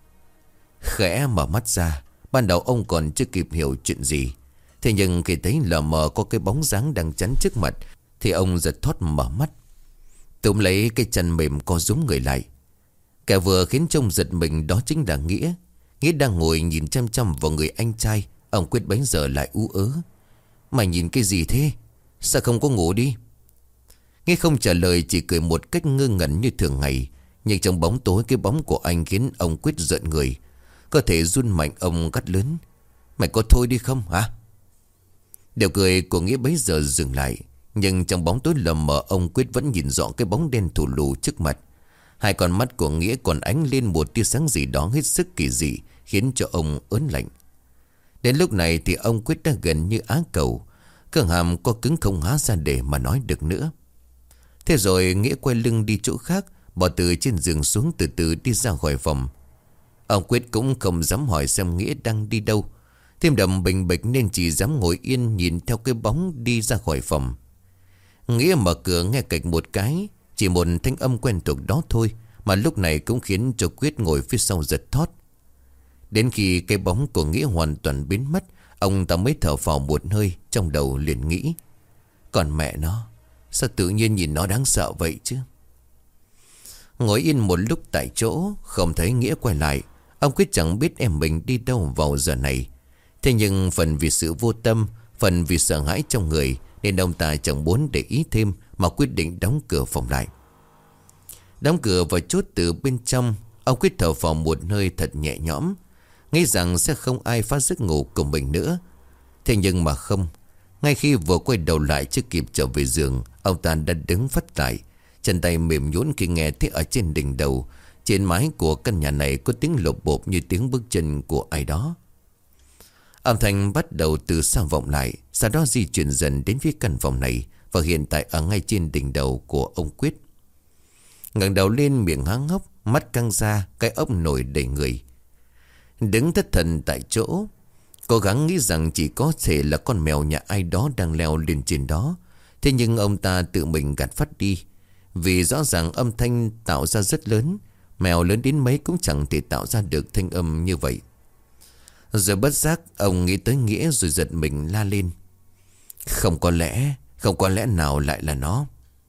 Khẽ mở mắt ra. Ban đầu ông còn chưa kịp hiểu chuyện gì. Thế nhưng khi thấy lờ mờ có cái bóng dáng đang chắn trước mặt thì ông giật thót mở mắt. Túm lấy cái chân mềm co rúm người lại. Kẻ vừa khiến trông giật mình đó chính là Nghĩa. Nghĩa đang ngồi nhìn chăm chăm vào người anh trai. Ông Quyết bấy giờ lại ú ớ. Mày nhìn cái gì thế? Sao không có ngủ đi? Nghĩa không trả lời, chỉ cười một cách ngơ ngẩn như thường ngày. Nhưng trong bóng tối, cái bóng của anh khiến ông Quyết giận người. Cơ thể run mạnh, ông gắt lớn. Mày có thôi đi không hả? Điều cười của Nghĩa bấy giờ dừng lại. Nhưng trong bóng tối lờ mờ, ông Quyết vẫn nhìn rõ cái bóng đen thù lù trước mặt. Hai con mắt của Nghĩa còn ánh lên một tia sáng gì đó hết sức kỳ dị, khiến cho ông ớn lạnh. Đến lúc này thì ông Quyết đã gần như á cầu. Cơ hàm có cứng không há ra để mà nói được nữa. Thế rồi Nghĩa quay lưng đi chỗ khác, bỏ từ trên giường xuống, từ từ đi ra khỏi phòng. Ông Quyết cũng không dám hỏi xem Nghĩa đang đi đâu. Thêm đầm bình bịch nên chỉ dám ngồi yên nhìn theo cái bóng đi ra khỏi phòng. Nghĩa mở cửa nghe cạch một cái. Chỉ một thanh âm quen thuộc đó thôi mà lúc này cũng khiến cho Quyết ngồi phía sau giật thót. Đến khi cái bóng của Nghĩa hoàn toàn biến mất, ông ta mới thở phào một hơi. Trong đầu liền nghĩ, còn mẹ nó, sao tự nhiên nhìn nó đáng sợ vậy chứ? Ngồi yên một lúc tại chỗ, không thấy Nghĩa quay lại. Ông Quyết chẳng biết em mình đi đâu vào giờ này. Thế nhưng phần vì sự vô tâm, phần vì sợ hãi trong người, nên ông ta chẳng muốn để ý thêm mà quyết định đóng cửa phòng lại. Đóng cửa và chốt từ bên trong, ông Quyết thở phào một hơi thật nhẹ nhõm, nghĩ rằng sẽ không ai phá giấc ngủ của mình nữa. Thế nhưng mà không. Ngay khi vừa quay đầu lại chưa kịp trở về giường, ông ta đã đứng phắt lại, chân tay mềm nhũn khi nghe thấy ở trên đỉnh đầu, trên mái của căn nhà này có tiếng lộp bộp như tiếng bước chân của ai đó. Âm thanh bắt đầu từ xa vọng lại, sau đó di chuyển dần đến phía căn phòng này, và hiện tại ở ngay trên đỉnh đầu của ông Quyết. Ngẩng đầu lên, miệng há hốc, mắt căng ra, cái ốc nổi đầy người. Đứng thất thần tại chỗ, cố gắng nghĩ rằng chỉ có thể là con mèo nhà ai đó đang leo lên trên đó. Thế nhưng ông ta tự mình gạt phát đi, vì rõ ràng âm thanh tạo ra rất lớn. Mèo lớn đến mấy cũng chẳng thể tạo ra được thanh âm như vậy. Rồi bất giác ông nghĩ tới Nghĩa rồi giật mình la lên. Không có lẽ, không có lẽ nào lại là nó.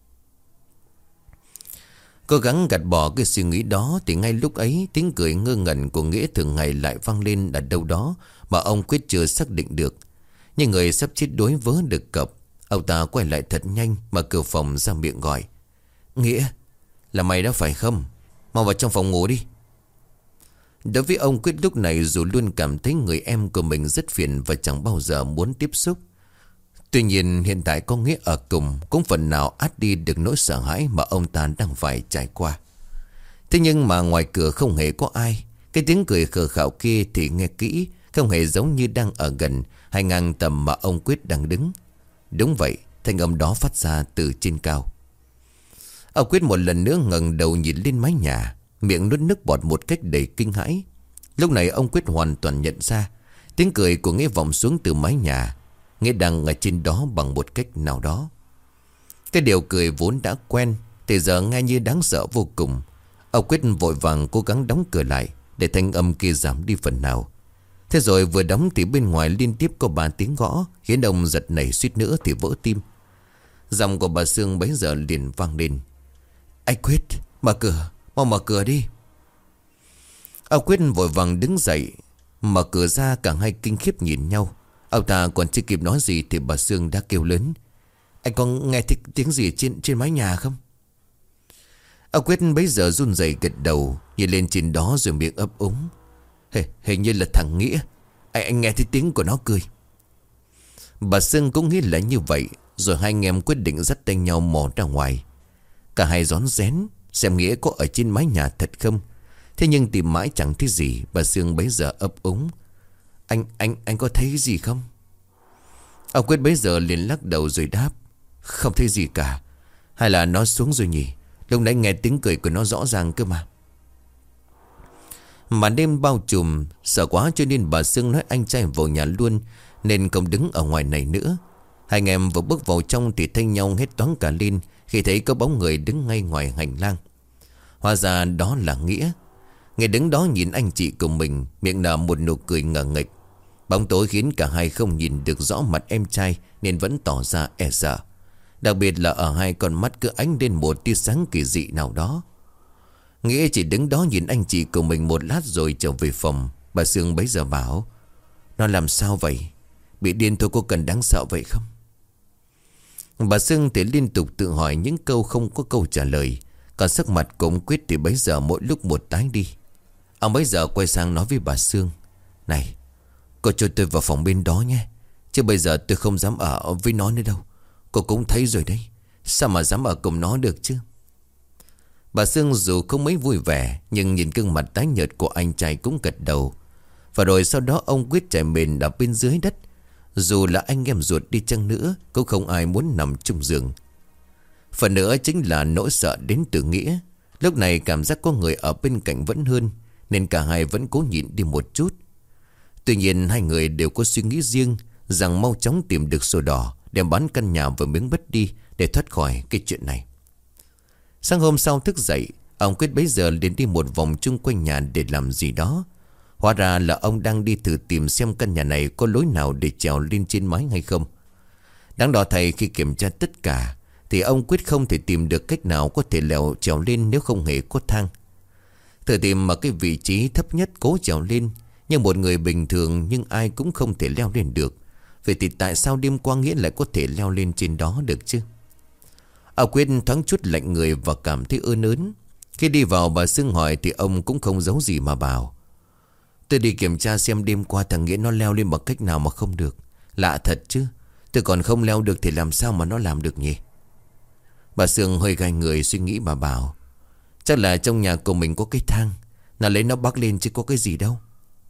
Cố gắng gạt bỏ cái suy nghĩ đó thì ngay lúc ấy tiếng cười ngơ ngẩn của Nghĩa thường ngày lại vang lên ở đâu đó mà ông Quyết chưa xác định được. Nhưng người sắp chết đuối vớ được cập. Ông ta quay lại thật nhanh, mở cửa phòng ra miệng gọi. Nghĩa, là mày đó phải không? Mau vào trong phòng ngủ đi. Đối với ông Quyết lúc này, dù luôn cảm thấy người em của mình rất phiền và chẳng bao giờ muốn tiếp xúc, tuy nhiên hiện tại có Nghĩa ở cùng cũng phần nào át đi được nỗi sợ hãi mà ông ta đang phải trải qua. Thế nhưng mà ngoài cửa không hề có ai. Cái tiếng cười khờ khạo kia thì nghe kỹ, không hề giống như đang ở gần hay ngang tầm mà ông Quyết đang đứng. Đúng vậy, thanh âm đó phát ra từ trên cao. Ông Quyết một lần nữa ngẩng đầu nhìn lên mái nhà, miệng nuốt nước bọt một cách đầy kinh hãi. Lúc này ông Quyết hoàn toàn nhận ra tiếng cười của Nghĩa vọng xuống từ mái nhà. Nghĩa đang ở trên đó bằng một cách nào đó. Cái điều cười vốn đã quen thì giờ nghe như đáng sợ vô cùng. Ông Quyết vội vàng cố gắng đóng cửa lại để thanh âm kia giảm đi phần nào. Thế rồi vừa đóng thì bên ngoài liên tiếp có ba tiếng gõ, khiến ông giật nảy suýt nữa thì vỡ tim. Giọng của bà Sương bấy giờ liền vang lên. Anh Quyết, mở cửa, mau mở cửa đi. Ông Quyết vội vàng đứng dậy, mở cửa ra. Cả hai kinh khiếp nhìn nhau. Ông ta còn chưa kịp nói gì thì bà Sương đã kêu lớn. Anh có nghe thích tiếng gì trên trên mái nhà không? Ông Quyết bấy giờ run rẩy gật đầu, nhìn lên trên đó rồi miệng ấp úng. Hey, hình như là thằng Nghĩa. Anh, anh nghe thấy tiếng của nó cười. Bà Sương cũng nghĩ là như vậy. Rồi hai anh em quyết định dắt tay nhau mò ra ngoài. Cả hai rón rén xem Nghĩa có ở trên mái nhà thật không. Thế nhưng tìm mãi chẳng thấy gì. Bà Sương bấy giờ ấp úng. Anh, anh, anh có thấy gì không? Ông Quyết bấy giờ liền lắc đầu rồi đáp. Không thấy gì cả. Hay là nó xuống rồi nhỉ? Lúc nãy nghe tiếng cười của nó rõ ràng cơ mà. Mà đêm bao trùm, sợ quá cho nên bà Sương nói anh trai vào nhà luôn, nên không đứng ở ngoài này nữa. Hai anh em vừa bước vào trong thì thay nhau hết toáng cả lên khi thấy có bóng người đứng ngay ngoài hành lang. Hóa ra đó là Nghĩa. Nghĩa đứng đó nhìn anh chị của mình, miệng nở một nụ cười ngờ nghệch. Bóng tối khiến cả hai không nhìn được rõ mặt em trai nên vẫn tỏ ra e sợ. Đặc biệt là ở hai con mắt cứ ánh lên một tia sáng kỳ dị nào đó. Nghĩa chỉ đứng đó nhìn anh chị của mình một lát rồi trở về phòng. Bà Sương bấy giờ bảo. Nó làm sao vậy? Bị điên thôi, có cần đáng sợ vậy không? Bà Sương thì liên tục tự hỏi những câu không có câu trả lời. Còn sắc mặt của ông Quyết thì bấy giờ mỗi lúc một tái đi. Ông bấy giờ quay sang nói với bà Sương. Này, cô cho tôi vào phòng bên đó nhé. Chứ bây giờ tôi không dám ở với nó nữa đâu. Cô cũng thấy rồi đấy. Sao mà dám ở cùng nó được chứ? Bà Sương dù không mấy vui vẻ, nhưng nhìn gương mặt tái nhợt của anh trai cũng gật đầu. Và rồi sau đó ông Quyết trải mền ở bên dưới đất. Dù là anh em ruột đi chăng nữa, cũng không ai muốn nằm chung giường. Phần nữa chính là nỗi sợ đến từ Nghĩa. Lúc này cảm giác có người ở bên cạnh vẫn hơn, nên cả hai vẫn cố nhịn đi một chút. Tuy nhiên hai người đều có suy nghĩ riêng rằng mau chóng tìm được sổ đỏ để bán căn nhà và miếng đất đi để thoát khỏi cái chuyện này. Sáng hôm sau thức dậy, ông Quyết bấy giờ đến đi một vòng chung quanh nhà để làm gì đó. Hóa ra là ông đang đi thử tìm xem căn nhà này có lối nào để trèo lên trên mái hay không. Đáng đo thầy khi kiểm tra tất cả thì ông Quyết không thể tìm được cách nào có thể leo trèo lên nếu không hề có thang. Thử tìm ở cái vị trí thấp nhất cố trèo lên, nhưng một người bình thường nhưng ai cũng không thể leo lên được. Vậy thì tại sao đêm qua Nghĩa lại có thể leo lên trên đó được chứ? Ông Quyết thoáng chút lạnh người và cảm thấy ơn ớn. Khi đi vào bà Sương hỏi thì ông cũng không giấu gì mà bảo. Tôi đi kiểm tra xem đêm qua thằng Nghĩa nó leo lên bằng cách nào mà không được. Lạ thật chứ. Tôi còn không leo được thì làm sao mà nó làm được nhỉ? Bà Sương hơi gai người suy nghĩ mà bảo. Chắc là trong nhà của mình có cái thang. Nào lấy nó bắc lên chứ có cái gì đâu.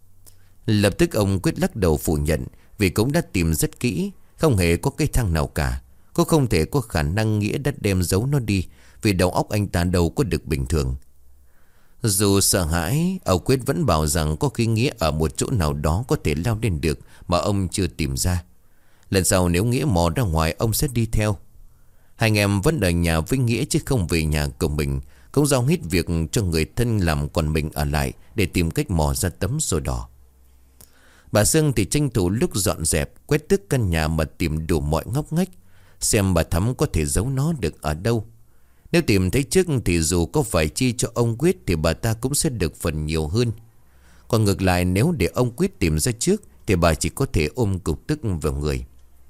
Lập tức ông Quyết lắc đầu phủ nhận. Vì cũng đã tìm rất kỹ, không hề có cái thang nào cả. Có không thể có khả năng Nghĩa đã đem giấu nó đi, vì đầu óc anh ta đâu có được bình thường. Dù sợ hãi, ông Quyết vẫn bảo rằng có khi Nghĩa ở một chỗ nào đó có thể leo lên được mà ông chưa tìm ra. Lần sau nếu Nghĩa mò ra ngoài, ông sẽ đi theo. Hai anh em vẫn ở nhà với Nghĩa chứ không về nhà của mình. Cũng giao hết việc cho người thân làm, còn mình ở lại để tìm cách mò ra tấm sổ đỏ. Bà Sương thì tranh thủ lúc dọn dẹp, quét tước căn nhà mà tìm đủ mọi ngóc ngách, xem bà Thắm có thể giấu nó được ở đâu. Nếu tìm thấy trước thì dù có phải chi cho ông Quyết thì bà ta cũng sẽ được phần nhiều hơn. Còn ngược lại, nếu để ông Quyết tìm ra trước thì bà chỉ có thể ôm cục tức vào người.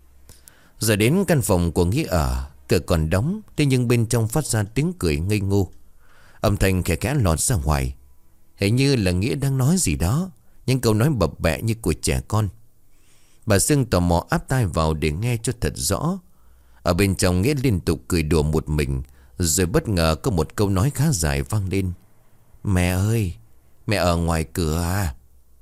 Giờ đến căn phòng của Nghĩa ở, cửa còn đóng, thế nhưng bên trong phát ra tiếng cười ngây ngô. Âm thanh khẽ khẽ lọt ra ngoài. Hình như là Nghĩa đang nói gì đó, những câu nói bập bẹ như của trẻ con. Bà Sương tò mò áp tai vào để nghe cho thật rõ. Ở bên trong Nghĩa liên tục cười đùa một mình. Rồi bất ngờ có một câu nói khá dài vang lên. Mẹ ơi, mẹ ở ngoài cửa à?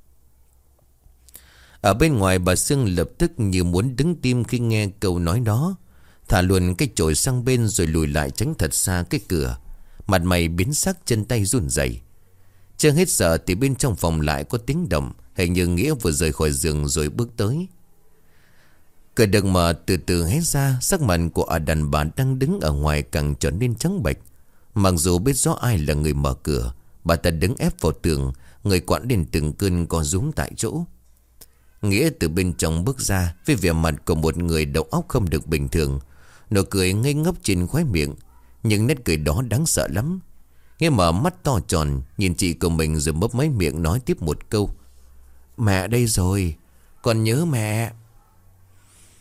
Ở bên ngoài bà Sương lập tức như muốn đứng tim khi nghe câu nói đó. Thả luôn cái chổi sang bên rồi lùi lại tránh thật xa cái cửa. Mặt mày biến sắc, chân tay run rẩy. Chưa hết sợ thì bên trong phòng lại có tiếng động. Hình như Nghĩa vừa rời khỏi giường rồi bước tới. Cửa được mở từ từ hé ra. Sắc mặt của à đàn bà đang đứng ở ngoài càng trở nên trắng bệch. Mặc dù biết rõ ai là người mở cửa, bà ta đứng ép vào tường, người quặn lên từng cơn co rúm tại chỗ. Nghĩa từ bên trong bước ra với vẻ mặt của một người đầu óc không được bình thường. Nụ cười ngây ngốc trên khóe miệng, nhưng nét cười đó đáng sợ lắm. Nghĩa mở mắt to tròn nhìn chị của mình rồi mấp máy miệng nói tiếp một câu. Mẹ đây rồi, con nhớ mẹ.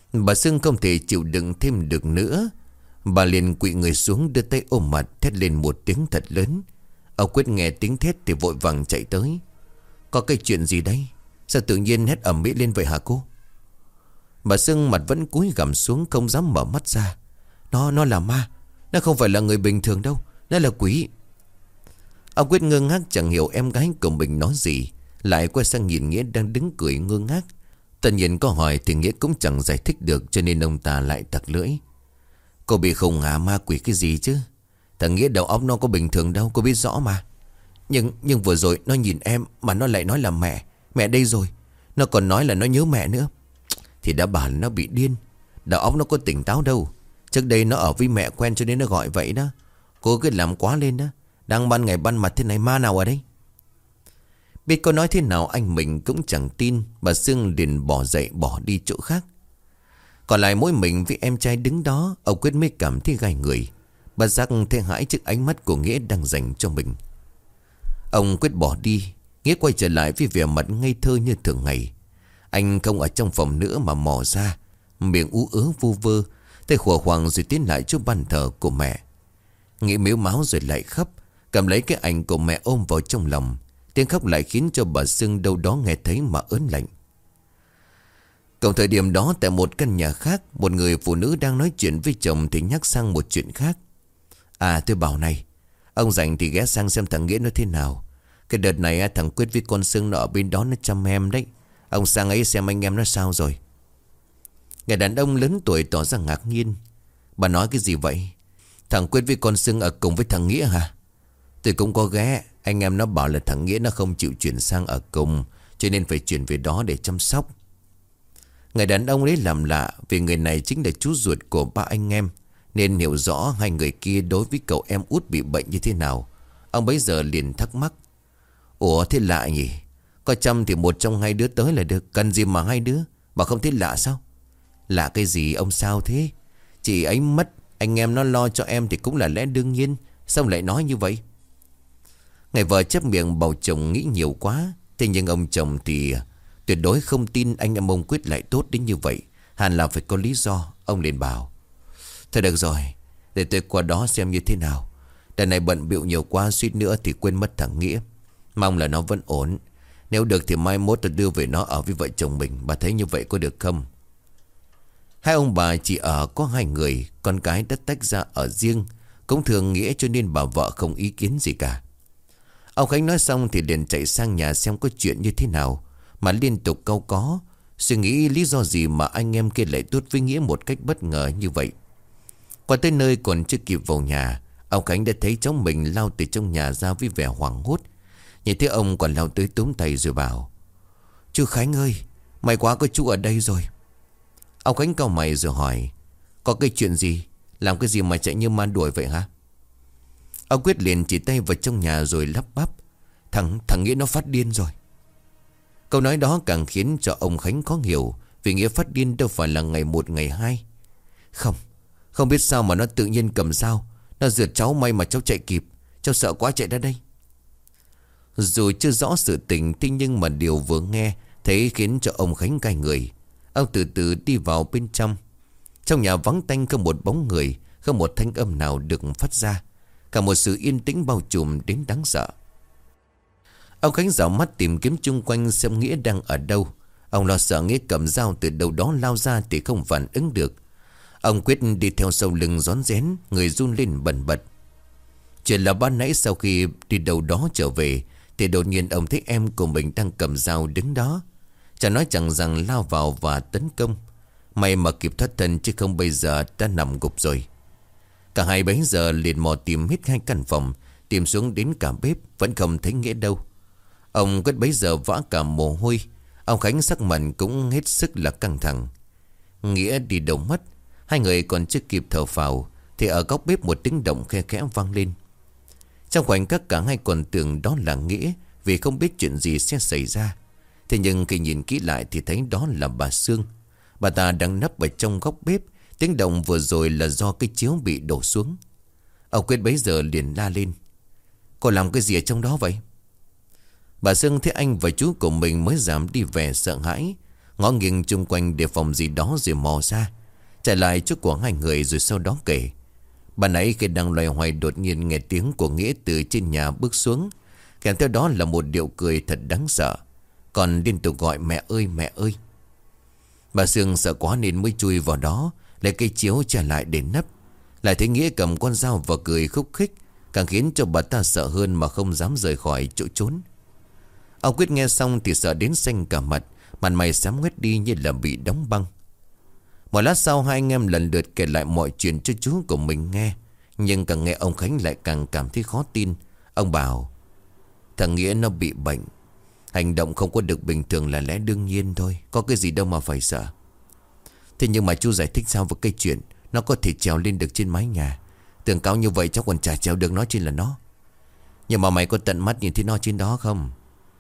Bà Sương không thể chịu đựng thêm được nữa. Bà liền quỵ người xuống, đưa tay ôm mặt, thét lên một tiếng thật lớn. Ông Quyết nghe tiếng thét thì vội vàng chạy tới. Có cái chuyện gì đây? Sao tự nhiên hét ầm ĩ lên vậy hả cô? Bà Sương mặt vẫn cúi gằm xuống, không dám mở mắt ra. Nó, nó là ma. Nó không phải là người bình thường đâu. Nó là quỷ. Ông Quyết ngơ ngác chẳng hiểu em gái của mình nói gì. Lại quay sang nhìn Nghĩa đang đứng cười ngơ ngác. Tất nhiên có hỏi thì Nghĩa cũng chẳng giải thích được, cho nên ông ta lại tặc lưỡi. Cô bị khùng hả? Ma quỷ cái gì chứ? Thằng Nghĩa đầu óc nó có bình thường đâu, cô biết rõ mà. Nhưng nhưng vừa rồi nó nhìn em mà nó lại nói là mẹ. Mẹ đây rồi. Nó còn nói là nó nhớ mẹ nữa. Thì đã bảo là nó bị điên. Đầu óc nó có tỉnh táo đâu. Trước đây nó ở với mẹ quen cho nên nó gọi vậy đó. Cô cứ làm quá lên đó. Đang ban ngày ban mặt thế này, ma nào ở đây? Biết có nói thế nào anh mình cũng chẳng tin. Bà Sương liền bỏ dậy bỏ đi chỗ khác. Còn lại mỗi mình với em trai đứng đó. Ông Quyết mới cảm thấy gai người. Bà giác thấy hãi trước ánh mắt của Nghĩa đang dành cho mình. Ông Quyết bỏ đi. Nghĩa quay trở lại với vẻ mặt ngây thơ như thường ngày. Anh không ở trong phòng nữa mà mò ra, miệng ú ớ vu vơ, tay khỏa khoàng rồi tiến lại chỗ bàn thờ của mẹ. Nghĩa mếu máu rồi lại khóc, cầm lấy cái ảnh của mẹ ôm vào trong lòng. Tiếng khóc lại khiến cho bà Sương đâu đó nghe thấy mà ớn lạnh. Cùng thời điểm đó tại một căn nhà khác, một người phụ nữ đang nói chuyện với chồng thì nhắc sang một chuyện khác. À tôi bảo này, ông rảnh thì ghé sang xem thằng Nghĩa nó thế nào. Cái đợt này thằng Quyết với con Sương nó ở bên đó nó chăm em đấy. Ông sang ấy xem anh em nó sao rồi. Người đàn ông lớn tuổi tỏ ra ngạc nhiên. Bà nói cái gì vậy? Thằng Quyết với con Sương ở cùng với thằng Nghĩa hả? Tôi cũng có ghé. Anh em nó bảo là thằng Nghĩa nó không chịu chuyển sang ở cùng, cho nên phải chuyển về đó để chăm sóc. Người đàn ông lấy làm lạ, vì người này chính là chú ruột của ba anh em, nên hiểu rõ hai người kia đối với cậu em út bị bệnh như thế nào. Ông bấy giờ liền thắc mắc. Ủa thế lạ nhỉ? Có chăm thì một trong hai đứa tới là được. Cần gì mà hai đứa? Bà không thấy lạ sao? Lạ cái gì ông sao thế? Chị ấy mất, anh em nó lo cho em thì cũng là lẽ đương nhiên. Sao lại nói như vậy? Người vợ chép miệng bảo chồng nghĩ nhiều quá. Thế nhưng ông chồng thì tuyệt đối không tin anh em ông Quyết lại tốt đến như vậy. Hẳn là phải có lý do. Ông liền bảo. Thôi được rồi, để tôi qua đó xem như thế nào. Đợt này bận bịu nhiều quá, suýt nữa thì quên mất thằng Nghĩa. Mong là nó vẫn ổn. Nếu được thì mai mốt tôi đưa về nó ở với vợ chồng mình. Bà thấy như vậy có được không? Hai ông bà chỉ ở có hai người. Con cái đã tách ra ở riêng, cũng thường Nghĩa cho nên bà vợ không ý kiến gì cả. Ông Khánh nói xong thì liền chạy sang nhà xem có chuyện như thế nào, mà liên tục cau có, suy nghĩ lý do gì mà anh em kia lại tốt với Nghĩa một cách bất ngờ như vậy. Qua tới nơi còn chưa kịp vào nhà, ông Khánh đã thấy cháu mình lao từ trong nhà ra với vẻ hoảng hốt. Nhìn thấy ông còn lao tới túm tay rồi bảo. Chú Khánh ơi, may quá có chú ở đây rồi. Ông Khánh cau mày rồi hỏi. Có cái chuyện gì? Làm cái gì mà chạy như ma đuổi vậy hả? Ông Quyết liền chỉ tay vào trong nhà rồi lắp bắp. Thằng, thằng Nghĩa nó phát điên rồi. Câu nói đó càng khiến cho ông Khánh khó hiểu. Vì Nghĩa phát điên đâu phải là ngày một ngày hai. Không, không biết sao mà nó tự nhiên cầm dao. Nó rượt cháu, may mà cháu chạy kịp. Cháu sợ quá chạy ra đây. Dù chưa rõ sự tình, thế nhưng mà điều vừa nghe thấy khiến cho ông Khánh cay người. Ông từ từ đi vào bên trong. Trong nhà vắng tanh, không một bóng người, không một thanh âm nào được phát ra. Cả một sự yên tĩnh bao trùm đến đáng sợ. Ông Khánh dạo mắt tìm kiếm chung quanh xem Nghĩa đang ở đâu. Ông lo sợ Nghĩa cầm dao từ đâu đó lao ra thì không phản ứng được. Ông quyết đi theo sau lưng rón rén, người run lên bần bật. Chuyện là ban nãy sau khi đi đâu đó trở về thì đột nhiên ông thấy em của mình đang cầm dao đứng đó. Chẳng nói chẳng rằng lao vào và tấn công. May mà kịp thoát thân, chứ không bây giờ đã nằm gục rồi. Cả hai bấy giờ liền mò tìm hết hai căn phòng, tìm xuống đến cả bếp, vẫn không thấy Nghĩa đâu. Ông Quyết bấy giờ vã cả mồ hôi. Ông Khánh sắc mặt cũng hết sức là căng thẳng. Nghĩa đi đâu mất? Hai người còn chưa kịp thở phào thì ở góc bếp một tiếng động khe khẽ vang lên. Trong khoảnh khắc cả hai còn tưởng đó là Nghĩa, vì không biết chuyện gì sẽ xảy ra. Thế nhưng khi nhìn kỹ lại thì thấy đó là bà Sương. Bà ta đang nấp ở trong góc bếp. Tiếng động vừa rồi là do cái chiếu bị đổ xuống. Ông Quyết bấy giờ liền la lên. Cô làm cái gì ở trong đó vậy? Bà Sương thấy anh và chú của mình mới dám đi về sợ hãi. ngó nghiêng chung quanh để phòng gì đó rồi mò ra, chạy lại trước của hai người rồi sau đó kể. Bà nãy khi đang loay hoay đột nhiên nghe tiếng của Nghĩa từ trên nhà bước xuống, kèm theo đó là một điệu cười thật đáng sợ, còn liên tục gọi mẹ ơi mẹ ơi. Bà Sương sợ quá nên mới chui vào đó, lấy cây chiếu trả lại để nấp. Lại thấy Nghĩa cầm con dao và cười khúc khích, càng khiến cho bà ta sợ hơn mà không dám rời khỏi chỗ trốn. Ông Quyết nghe xong thì sợ đến xanh cả mặt, mặt mày xám ngoét đi như là bị đóng băng. Một lát sau hai anh em lần lượt kể lại mọi chuyện cho chú của mình nghe. Nhưng càng nghe ông Khánh lại càng cảm thấy khó tin. Ông bảo thằng Nghĩa nó bị bệnh, hành động không có được bình thường là lẽ đương nhiên thôi, có cái gì đâu mà phải sợ. Thế nhưng mà chú giải thích sao với cái chuyện nó có thể trèo lên được trên mái nhà? Tường cao như vậy chắc còn chả trèo được nó trên là nó. Nhưng mà mày có tận mắt nhìn thấy nó trên đó không?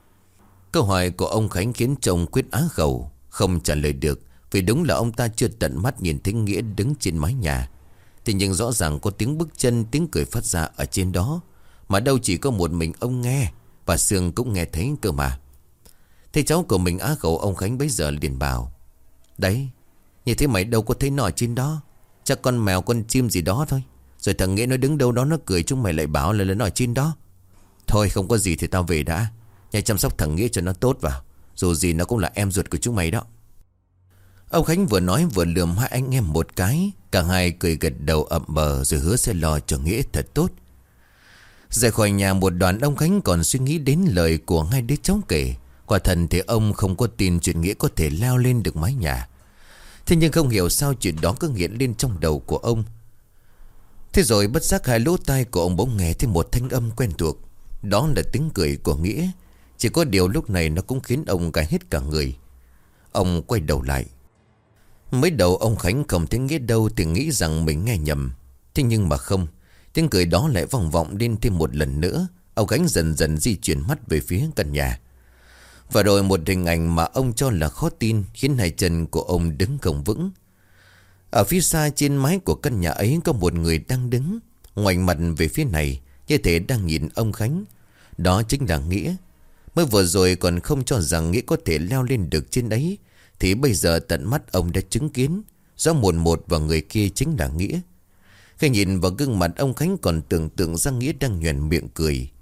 Câu hỏi của ông Khánh khiến chồng Quyết á khẩu, không trả lời được. Vì đúng là ông ta chưa tận mắt nhìn thấy Nghĩa đứng trên mái nhà. Thế nhưng rõ ràng có tiếng bước chân, tiếng cười phát ra ở trên đó, mà đâu chỉ có một mình ông nghe, và Sương cũng nghe thấy cơ mà. Thế cháu của mình á khẩu, ông Khánh bấy giờ liền bảo: đấy, như thế mày đâu có thấy nó ở trên đó, chắc con mèo con chim gì đó thôi. Rồi thằng Nghĩa nó đứng đâu đó nó cười, chúng mày lại bảo là nó ở trên đó. Thôi không có gì thì tao về đã, nhảy chăm sóc thằng Nghĩa cho nó tốt vào, dù gì nó cũng là em ruột của chúng mày đó. Ông Khánh vừa nói vừa lườm hai anh em một cái. Cả hai cười gật đầu ậm bờ rồi hứa sẽ lo cho Nghĩa thật tốt. Rời khỏi nhà một đoạn, ông Khánh còn suy nghĩ đến lời của hai đứa cháu kể. Quả thần thì ông không có tin chuyện Nghĩa có thể leo lên được mái nhà. Thế nhưng không hiểu sao chuyện đó cứ hiện lên trong đầu của ông. Thế rồi bất giác hai lỗ tai của ông bỗng nghe thấy một thanh âm quen thuộc. Đó là tiếng cười của Nghĩa. Chỉ có điều lúc này nó cũng khiến ông cả hết cả người. Ông quay đầu lại. Mới đầu ông Khánh không thấy Nghĩa đâu thì nghĩ rằng mình nghe nhầm. Thế nhưng mà không, tiếng cười đó lại vòng vọng lên thêm một lần nữa. Ông Khánh dần dần di chuyển mắt về phía căn nhà. Và rồi một hình ảnh mà ông cho là khó tin khiến hai chân của ông đứng không vững. Ở phía xa trên mái của căn nhà ấy có một người đang đứng, ngoảnh mặt về phía này, như thể đang nhìn ông Khánh. Đó chính là Nghĩa. Mới vừa rồi còn không cho rằng Nghĩa có thể leo lên được trên ấy, thì bây giờ tận mắt ông đã chứng kiến rõ mồn một và người kia chính là Nghĩa. Khi nhìn vào gương mặt ông Khánh còn tưởng tượng ra Nghĩa đang nhoẻn miệng cười.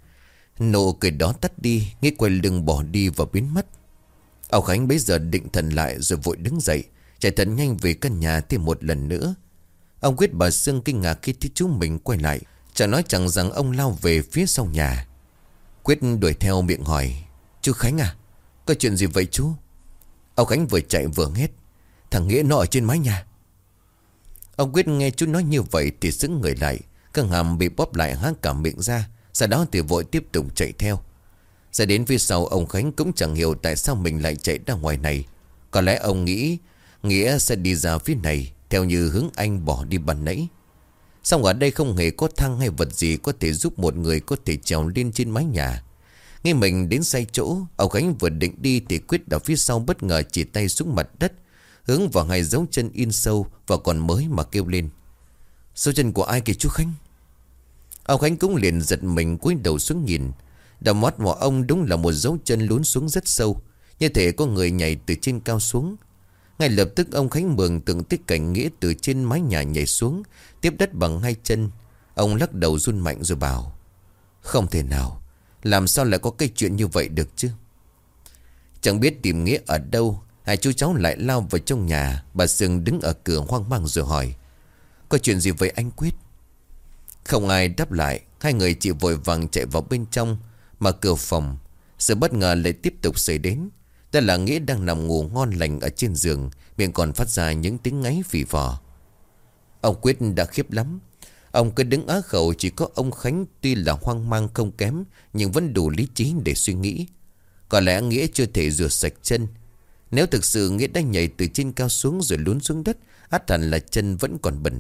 Nụ cười đó tắt đi, Nghĩa quay lưng bỏ đi và biến mất. Ông Khánh bấy giờ định thần lại rồi vội đứng dậy, chạy thật nhanh về căn nhà thêm một lần nữa. Ông Quyết bà Sương kinh ngạc khi thấy chú mình quay lại. Chẳng nói chẳng rằng ông lao về phía sau nhà. Quyết đuổi theo miệng hỏi: chú Khánh à, có chuyện gì vậy chú? Ông Khánh vừa chạy vừa hét: thằng Nghĩa nó ở trên mái nhà. Ông Quyết nghe chú nói như vậy thì sững người lại, căng hàm bị bóp lại há cả miệng ra. Sau đó thì vội tiếp tục chạy theo. Ra đến phía sau, ông Khánh cũng chẳng hiểu tại sao mình lại chạy ra ngoài này. Có lẽ ông nghĩ Nghĩa sẽ đi ra phía này theo như hướng anh bỏ đi ban nãy. Xong ở đây không hề có thang hay vật gì có thể giúp một người có thể trèo lên trên mái nhà. Nghe mình đến say chỗ, ông Khánh vừa định đi thì Quyết ở phía sau bất ngờ chỉ tay xuống mặt đất, hướng vào hai dấu chân in sâu và còn mới mà kêu lên: dấu chân của ai kìa chú Khánh? Ông Khánh cũng liền giật mình cúi đầu xuống nhìn. Đào mắt của ông đúng là một dấu chân lún xuống rất sâu, như thể có người nhảy từ trên cao xuống. Ngay lập tức ông Khánh mường tượng tới cảnh Nghĩa từ trên mái nhà nhảy xuống, tiếp đất bằng hai chân. Ông lắc đầu run mạnh rồi bảo: không thể nào, làm sao lại có cái chuyện như vậy được chứ? Chẳng biết tìm Nghĩa ở đâu, hai chú cháu lại lao vào trong nhà. Bà Sương đứng ở cửa hoang mang rồi hỏi: có chuyện gì vậy anh Quyết? Không ai đáp lại. Hai người chỉ vội vàng chạy vào bên trong, mở cửa phòng. Sự bất ngờ lại tiếp tục xảy đến. Đó là Nghĩa đang nằm ngủ ngon lành ở trên giường, miệng còn phát ra những tiếng ngáy phì phò. Ông Quyết đã khiếp lắm. Ông cứ đứng á khẩu. Chỉ có ông Khánh tuy là hoang mang không kém, nhưng vẫn đủ lý trí để suy nghĩ. Có lẽ Nghĩa chưa thể rửa sạch chân. Nếu thực sự Nghĩa đã nhảy từ trên cao xuống rồi lún xuống đất, ắt hẳn là chân vẫn còn bẩn.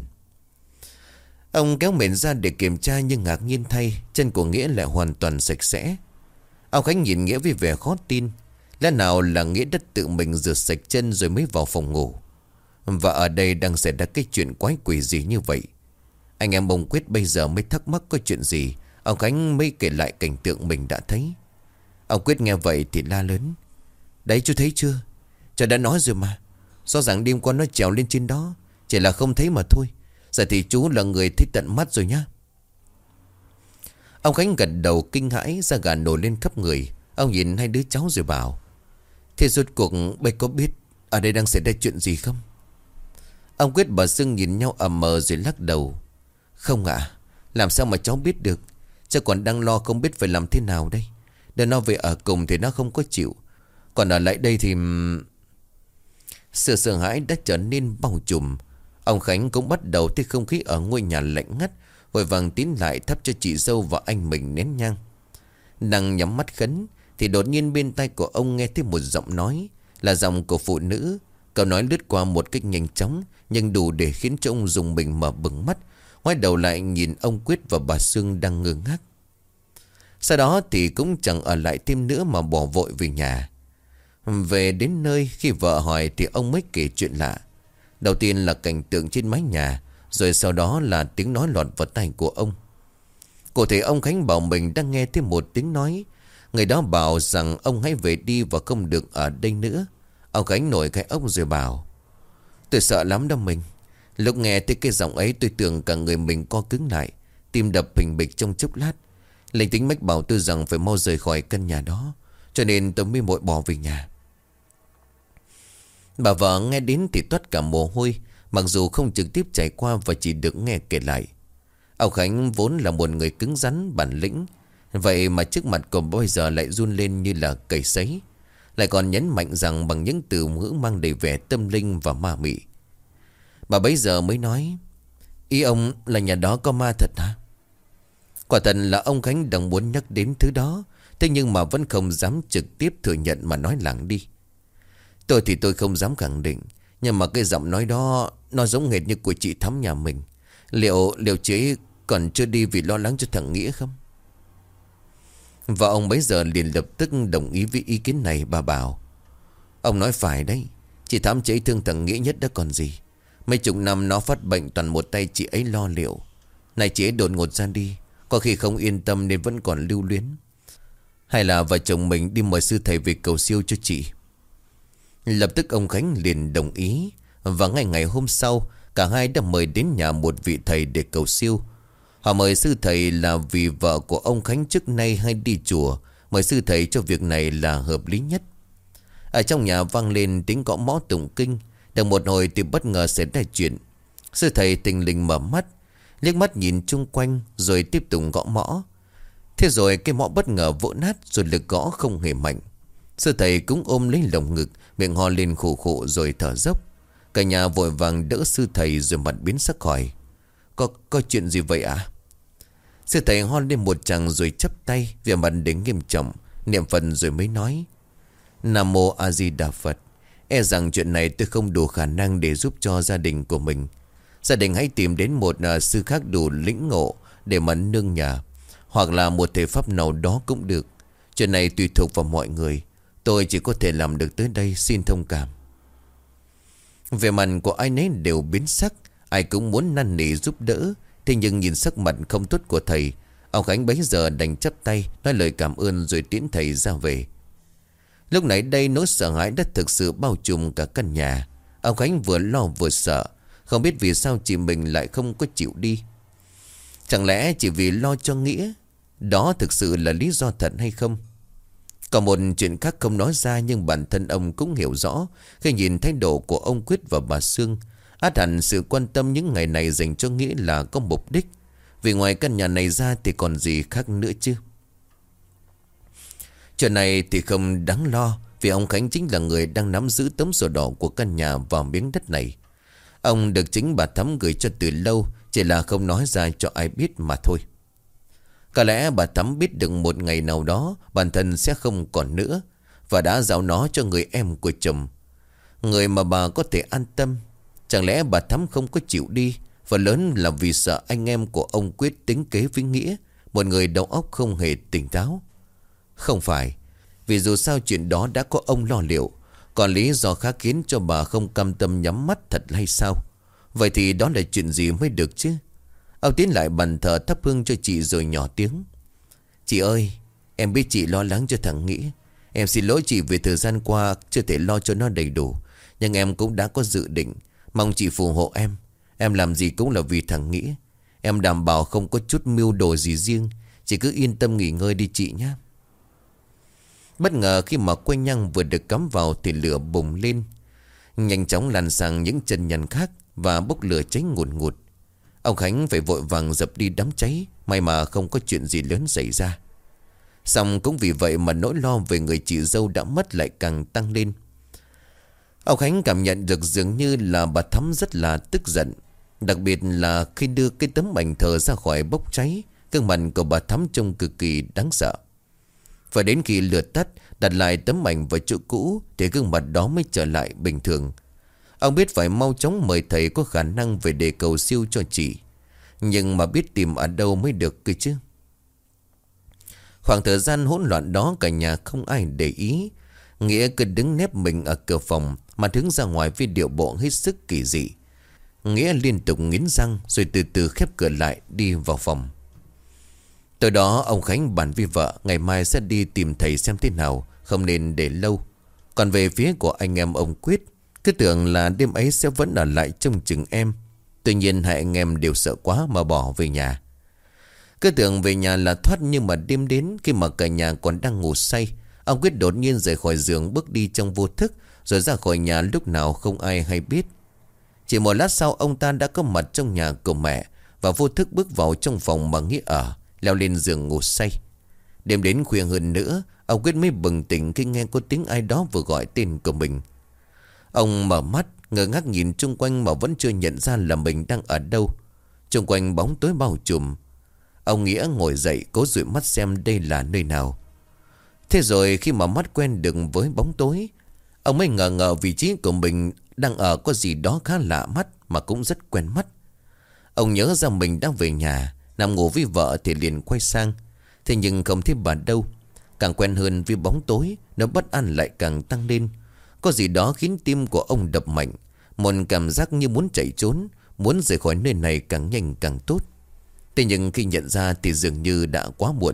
Ông kéo mền ra để kiểm tra, nhưng ngạc nhiên thay, chân của Nghĩa lại hoàn toàn sạch sẽ. Ông Khánh nhìn Nghĩa với vẻ khó tin. Lẽ nào là Nghĩa đã tự mình rửa sạch chân rồi mới vào phòng ngủ? Và ở đây đang xảy ra cái chuyện quái quỷ gì như vậy? Anh em ông Quyết bây giờ mới thắc mắc có chuyện gì. Ông Khánh mới kể lại cảnh tượng mình đã thấy. Ông Quyết nghe vậy thì la lớn: đấy chú thấy chưa? Trời đã nói rồi mà. Rõ ràng đêm qua nó trèo lên trên đó, chỉ là không thấy mà thôi. Giờ thì chú là người thấy tận mắt rồi nhá. Ông Khánh gật đầu kinh hãi, da gà nổi lên khắp người. Ông nhìn hai đứa cháu rồi bảo: thế rốt cuộc bây có biết ở đây đang xảy ra chuyện gì không? Ông Quyết bà Sương nhìn nhau ầm mờ rồi lắc đầu: không ạ, làm sao mà cháu biết được. Cháu còn đang lo không biết phải làm thế nào đây. Để nó về ở cùng thì nó không có chịu, còn ở lại đây thì... Sự sợ hãi đã trở nên bao trùm. Ông Khánh cũng bắt đầu thấy không khí ở ngôi nhà lạnh ngắt, vội vàng tiến lại thắp cho chị dâu và anh mình nén nhang. Đang nhắm mắt khấn thì đột nhiên bên tai của ông nghe thấy một giọng nói, là giọng của phụ nữ. Câu nói lướt qua một cách nhanh chóng, nhưng đủ để khiến cho ông dùng mình mở bừng mắt, ngoái đầu lại nhìn ông Quyết và bà Sương đang ngơ ngác. Sau đó thì cũng chẳng ở lại thêm nữa mà bỏ vội về nhà. Về đến nơi, khi vợ hỏi thì ông mới kể chuyện lạ. Đầu tiên là cảnh tượng trên mái nhà, rồi sau đó là tiếng nói lọt vào tai của ông. Cụ thể ông Khánh bảo mình đang nghe thêm một tiếng nói. Người đó bảo rằng ông hãy về đi và không được ở đây nữa. Ông Khánh nổi cái ốc rồi bảo: tôi sợ lắm đó mình. Lúc nghe thấy cái giọng ấy tôi tưởng cả người mình co cứng lại, tim đập bình bịch trong chốc lát. Linh tính mách bảo tôi rằng phải mau rời khỏi căn nhà đó, cho nên tôi mới vội bỏ về nhà. Bà vợ nghe đến thì toát cả mồ hôi, mặc dù không trực tiếp trải qua và chỉ được nghe kể lại. Ông Khánh vốn là một người cứng rắn bản lĩnh, vậy mà trước mặt của bây giờ lại run lên như là cầy sấy. Lại còn nhấn mạnh rằng bằng những từ ngữ mang đầy vẻ tâm linh và ma mị. Bà bấy giờ mới nói: ý ông là nhà đó có ma thật hả? Quả thật là ông Khánh đang muốn nhắc đến thứ đó, thế nhưng mà vẫn không dám trực tiếp thừa nhận mà nói lảng đi. Tôi thì tôi không dám khẳng định, nhưng mà cái giọng nói đó nó giống hệt như của chị Thắm nhà mình. Liệu liệu chị còn chưa đi vì lo lắng cho thằng Nghĩa không? Và ông bấy giờ liền lập tức đồng ý với ý kiến này. Bà bảo: ông nói phải đấy, chị Thắm chị ấy thương thằng Nghĩa nhất đó còn gì. Mấy chục năm nó phát bệnh toàn một tay chị ấy lo liệu. Này chị ấy đột ngột ra đi, có khi không yên tâm nên vẫn còn lưu luyến. Hay là vợ chồng mình đi mời sư thầy về cầu siêu cho chị? Lập tức ông Khánh liền đồng ý. Và ngay ngày hôm sau, cả hai đã mời đến nhà một vị thầy để cầu siêu. Họ mời sư thầy là vì vợ của ông Khánh trước nay hay đi chùa. Mời sư thầy cho việc này là hợp lý nhất. Ở trong nhà vang lên tiếng gõ mõ tụng kinh. Được một hồi thì bất ngờ xảy ra chuyện. Sư thầy tình lình mở mắt, liếc mắt nhìn chung quanh rồi tiếp tục gõ mõ. Thế rồi cái mõ bất ngờ vỡ nát, rồi lực gõ không hề mạnh. Sư thầy cũng ôm lấy lồng ngực, miệng ho lên khổ khổ rồi thở dốc. Cả nhà vội vàng đỡ sư thầy rồi mặt biến sắc hỏi: Có, có chuyện gì vậy ạ? À? Sư thầy ho lên một tràng rồi chắp tay, vẻ mặt đến nghiêm trọng, niệm Phật rồi mới nói: Nam Mô A Di Đà Phật. E rằng chuyện này tôi không đủ khả năng để giúp cho gia đình của mình. Gia đình hãy tìm đến một uh, sư khác đủ lĩnh ngộ để mà nương nhờ, hoặc là một thể pháp nào đó cũng được. Chuyện này tùy thuộc vào mọi người, tôi chỉ có thể làm được tới đây, xin thông cảm. Về mặt của ai nấy đều biến sắc, ai cũng muốn năn nỉ giúp đỡ. Thế nhưng nhìn sắc mặt không tốt của thầy, ông Khánh bấy giờ đành chắp tay nói lời cảm ơn rồi tiễn thầy ra về. Lúc nãy đây nỗi sợ hãi đã thực sự bao trùm cả căn nhà. Ông Khánh vừa lo vừa sợ, không biết vì sao chị mình lại không có chịu đi. Chẳng lẽ chỉ vì lo cho Nghĩa? Đó thực sự là lý do thật hay không? Còn một chuyện khác không nói ra, nhưng bản thân ông cũng hiểu rõ khi nhìn thái độ của ông Quyết và bà Sương. Át hẳn sự quan tâm những ngày này dành cho Nghĩa là có mục đích. Vì ngoài căn nhà này ra thì còn gì khác nữa chứ? Chuyện này thì không đáng lo, vì ông Khánh chính là người đang nắm giữ tấm sổ đỏ của căn nhà và miếng đất này. Ông được chính bà Thắm gửi cho từ lâu, chỉ là không nói ra cho ai biết mà thôi. Có lẽ bà Thắm biết được một ngày nào đó bản thân sẽ không còn nữa, và đã giao nó cho người em của chồng, người mà bà có thể an tâm. Chẳng lẽ bà Thắm không có chịu đi, phần lớn là vì sợ anh em của ông Quyết tính kế với Nghĩa, một người đầu óc không hề tỉnh táo? Không phải, vì dù sao chuyện đó đã có ông lo liệu. Còn lý do khác khiến cho bà không cam tâm nhắm mắt thật hay sao? Vậy thì đó là chuyện gì mới được chứ? Ông tiến lại bàn thờ thắp hương cho chị rồi nhỏ tiếng: Chị ơi, em biết chị lo lắng cho thằng Nghĩa. Em xin lỗi chị vì thời gian qua chưa thể lo cho nó đầy đủ. Nhưng em cũng đã có dự định. Mong chị phù hộ em. Em làm gì cũng là vì thằng Nghĩa. Em đảm bảo không có chút mưu đồ gì riêng. Chị cứ yên tâm nghỉ ngơi đi chị nhé. Bất ngờ khi mà que nhang vừa được cắm vào thì lửa bùng lên, nhanh chóng lan sang những chân nhăn khác và bốc lửa cháy ngùn ngụt. Ông Khánh phải vội vàng dập đi đám cháy. May mà không có chuyện gì lớn xảy ra. Xong cũng vì vậy mà nỗi lo về người chị dâu đã mất lại càng tăng lên. Ông Khánh cảm nhận được dường như là bà Thắm rất là tức giận. Đặc biệt là khi đưa cái tấm ảnh thờ ra khỏi bốc cháy, gương mặt của bà Thắm trông cực kỳ đáng sợ. Và đến khi lửa tắt, đặt lại tấm ảnh vào chỗ cũ thì gương mặt đó mới trở lại bình thường. Ông biết phải mau chóng mời thầy có khả năng về để cầu siêu cho chị. Nhưng mà biết tìm ở đâu mới được cơ chứ. Khoảng thời gian hỗn loạn đó cả nhà không ai để ý. Nghĩa cứ đứng nép mình ở cửa phòng mà hướng ra ngoài với điệu bộ hết sức kỳ dị. Nghĩa liên tục nghiến răng rồi từ từ khép cửa lại đi vào phòng. Từ đó ông Khánh bàn với vợ ngày mai sẽ đi tìm thầy xem thế nào, không nên để lâu. Còn về phía của anh em ông Quyết, cứ tưởng là đêm ấy sẽ vẫn ở lại trông chừng em. Tuy nhiên hai anh em đều sợ quá mà bỏ về nhà. Cứ tưởng về nhà là thoát, nhưng mà đêm đến khi mà cả nhà còn đang ngủ say, ông Quyết đột nhiên rời khỏi giường bước đi trong vô thức, rồi ra khỏi nhà lúc nào không ai hay biết. Chỉ một lát sau ông ta đã có mặt trong nhà của mẹ và vô thức bước vào trong phòng mà Nghĩa ở, leo lên giường ngủ say. Đêm đến khuya hơn nữa, ông Quyết mới bừng tỉnh khi nghe có tiếng ai đó vừa gọi tên của mình. Ông mở mắt ngơ ngác nhìn chung quanh mà vẫn chưa nhận ra là mình đang ở đâu. Chung quanh bóng tối bao trùm. Ông Nghĩa ngồi dậy cố dụi mắt xem đây là nơi nào. Thế rồi khi mà mắt quen được với bóng tối, ông mới ngờ ngờ vị trí của mình đang ở có gì đó khá lạ mắt mà cũng rất quen mắt. Ông nhớ ra mình đang về nhà, nằm ngủ với vợ thì liền quay sang. Thế nhưng không thấy bà đâu. Càng quen hơn với bóng tối, nó bất an lại càng tăng lên. Có gì đó khiến tim của ông đập mạnh. Một cảm giác như muốn chạy trốn, muốn rời khỏi nơi này càng nhanh càng tốt. Thế nhưng khi nhận ra thì dường như đã quá muộn.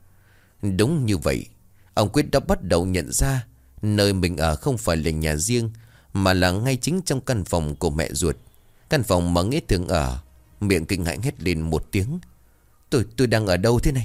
Đúng như vậy, ông Quyết đã bắt đầu nhận ra nơi mình ở không phải là nhà riêng, mà là ngay chính trong căn phòng của mẹ ruột. Căn phòng mà Nghĩa thường ở. Miệng kinh hãi hét lên một tiếng. Tôi tôi đang ở đâu thế này?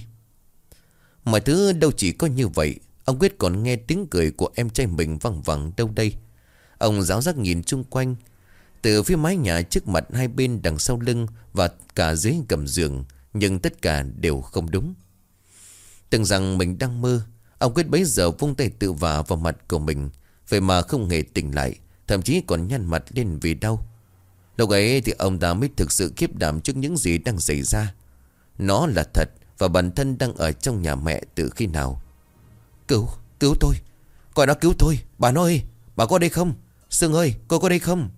Mọi thứ đâu chỉ có như vậy. Ông Quyết còn nghe tiếng cười của em trai mình văng vẳng đâu đây. Ông giáo giác nhìn chung quanh. Từ phía mái nhà trước mặt, hai bên, đằng sau lưng và cả dưới gầm giường, nhưng tất cả đều không đúng. Tưởng rằng mình đang mơ, ông Quyết bấy giờ vung tay tự vả vào mặt của mình. Vậy mà không hề tỉnh lại, thậm chí còn nhăn mặt lên vì đau. Lúc ấy thì ông ta mới thực sự khiếp đảm trước những gì đang xảy ra. Nó là thật và bản thân đang ở trong nhà mẹ từ khi nào. Cứu, cứu tôi. Gọi nó cứu tôi. Bà ơi, bà có đây không? Sương ơi, cô có đây không?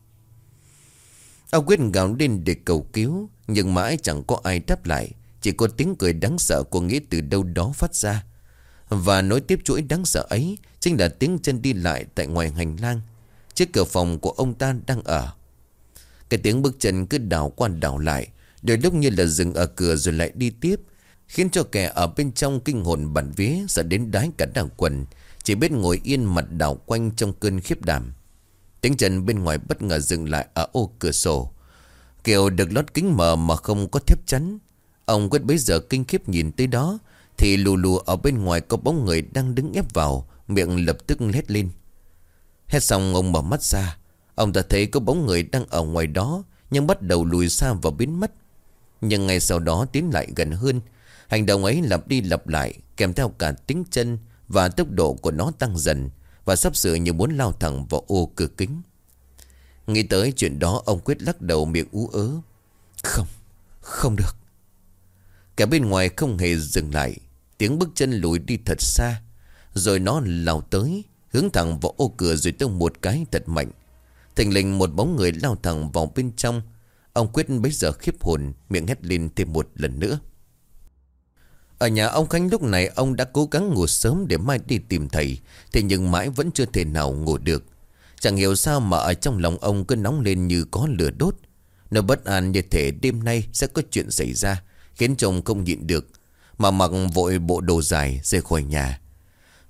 Ông Quyết gào lên để cầu cứu, nhưng mãi chẳng có ai đáp lại. Chỉ có tiếng cười đáng sợ của Nghĩa từ đâu đó phát ra. Và nối tiếp chuỗi đáng sợ ấy chính là tiếng chân đi lại tại ngoài hành lang, trước cửa phòng của ông ta đang ở. Cái tiếng bước chân cứ đảo qua đảo lại, đôi lúc như là dừng ở cửa rồi lại đi tiếp, khiến cho kẻ ở bên trong kinh hồn bạt vía, sợ đến đái cả đàng quần, chỉ biết ngồi yên mặt đảo quanh trong cơn khiếp đảm. Tiếng chân bên ngoài bất ngờ dừng lại ở ô cửa sổ, kiểu được lót kính mờ mà không có thép chắn. Ông Quyết bấy giờ kinh khiếp nhìn tới đó, thì lù lù ở bên ngoài có bóng người đang đứng ép vào, miệng lập tức hét lên. Hét xong ông mở mắt ra. Ông ta thấy có bóng người đang ở ngoài đó, nhưng bắt đầu lùi xa và biến mất. Nhưng ngay sau đó tiến lại gần hơn. Hành động ấy lặp đi lặp lại, kèm theo cả tiếng chân, và tốc độ của nó tăng dần, và sắp sửa như muốn lao thẳng vào ô cửa kính. Nghĩ tới chuyện đó, ông Quyết lắc đầu miệng ú ớ. Không, không được. Cả bên ngoài không hề dừng lại. Tiếng bước chân lùi đi thật xa, rồi nó lao tới, hướng thẳng vào ô cửa rồi tông một cái thật mạnh. Thình lình một bóng người lao thẳng vào bên trong. Ông Quyết bấy giờ khiếp hồn, miệng hét lên thêm một lần nữa. Ở nhà ông Khánh lúc này ông đã cố gắng ngủ sớm để mai đi tìm thầy, thế nhưng mãi vẫn chưa thể nào ngủ được. Chẳng hiểu sao mà ở trong lòng ông cứ nóng lên như có lửa đốt. Nó bất an như thể đêm nay sẽ có chuyện xảy ra, khiến chồng không nhịn được, mà mặc vội bộ đồ dài rời khỏi nhà.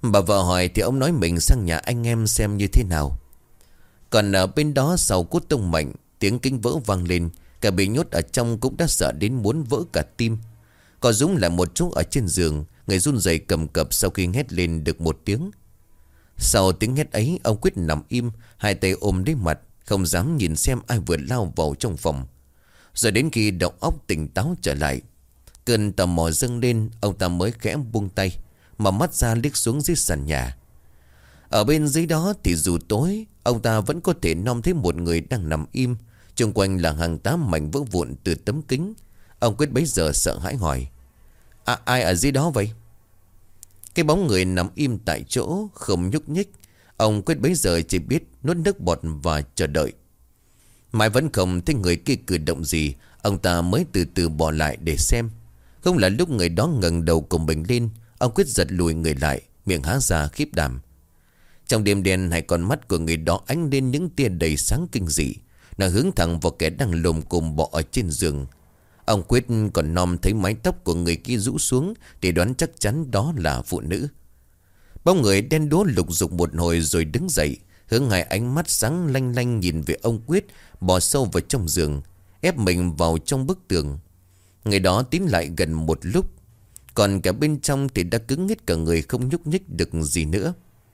Bà vợ hỏi thì ông nói mình sang nhà anh em xem như thế nào. Còn ở bên đó sau cú tông mạnh, tiếng kính vỡ vang lên. Cả bị nhốt ở trong cũng đã sợ đến muốn vỡ cả tim. Còn Dũng lại một chỗ ở trên giường, người run rẩy cầm cập sau khi hét lên được một tiếng. Sau tiếng hét ấy, ông Quyết nằm im, hai tay ôm lấy mặt, không dám nhìn xem ai vừa lao vào trong phòng. Rồi đến khi đầu óc tỉnh táo trở lại, cơn tò mò dâng lên, ông ta mới khẽ buông tay, mà mắt ra liếc xuống dưới sàn nhà. Ở bên dưới đó thì dù tối, ông ta vẫn có thể nom thấy một người đang nằm im. Xung quanh là hàng tám mảnh vỡ vụn từ tấm kính. Ông Quyết bấy giờ sợ hãi hỏi: À, ai ở dưới đó vậy? Cái bóng người nằm im tại chỗ, không nhúc nhích. Ông Quyết bấy giờ chỉ biết nuốt nước bọt và chờ đợi. Mãi vẫn không thấy người kia cử động gì, ông ta mới từ từ bỏ lại để xem. Không là lúc người đó ngẩng đầu cùng mình lên, ông Quyết giật lùi người lại, miệng há ra khiếp đảm. Trong đêm đen, hai con mắt của người đó ánh lên những tia đầy sáng kinh dị. Nó hướng thẳng vào kẻ đang lồm cồm bò ở trên giường. Ông Quyết còn nom thấy mái tóc của người kia rũ xuống, để đoán chắc chắn đó là phụ nữ. Bóng người đen đúa lục dục một hồi rồi đứng dậy, hướng hai ánh mắt sáng lanh lanh nhìn về ông Quyết, bò sâu vào trong giường, ép mình vào trong bức tường. Người đó tiến lại gần một lúc, còn cả bên trong thì đã cứng hết cả người, không nhúc nhích được gì nữa.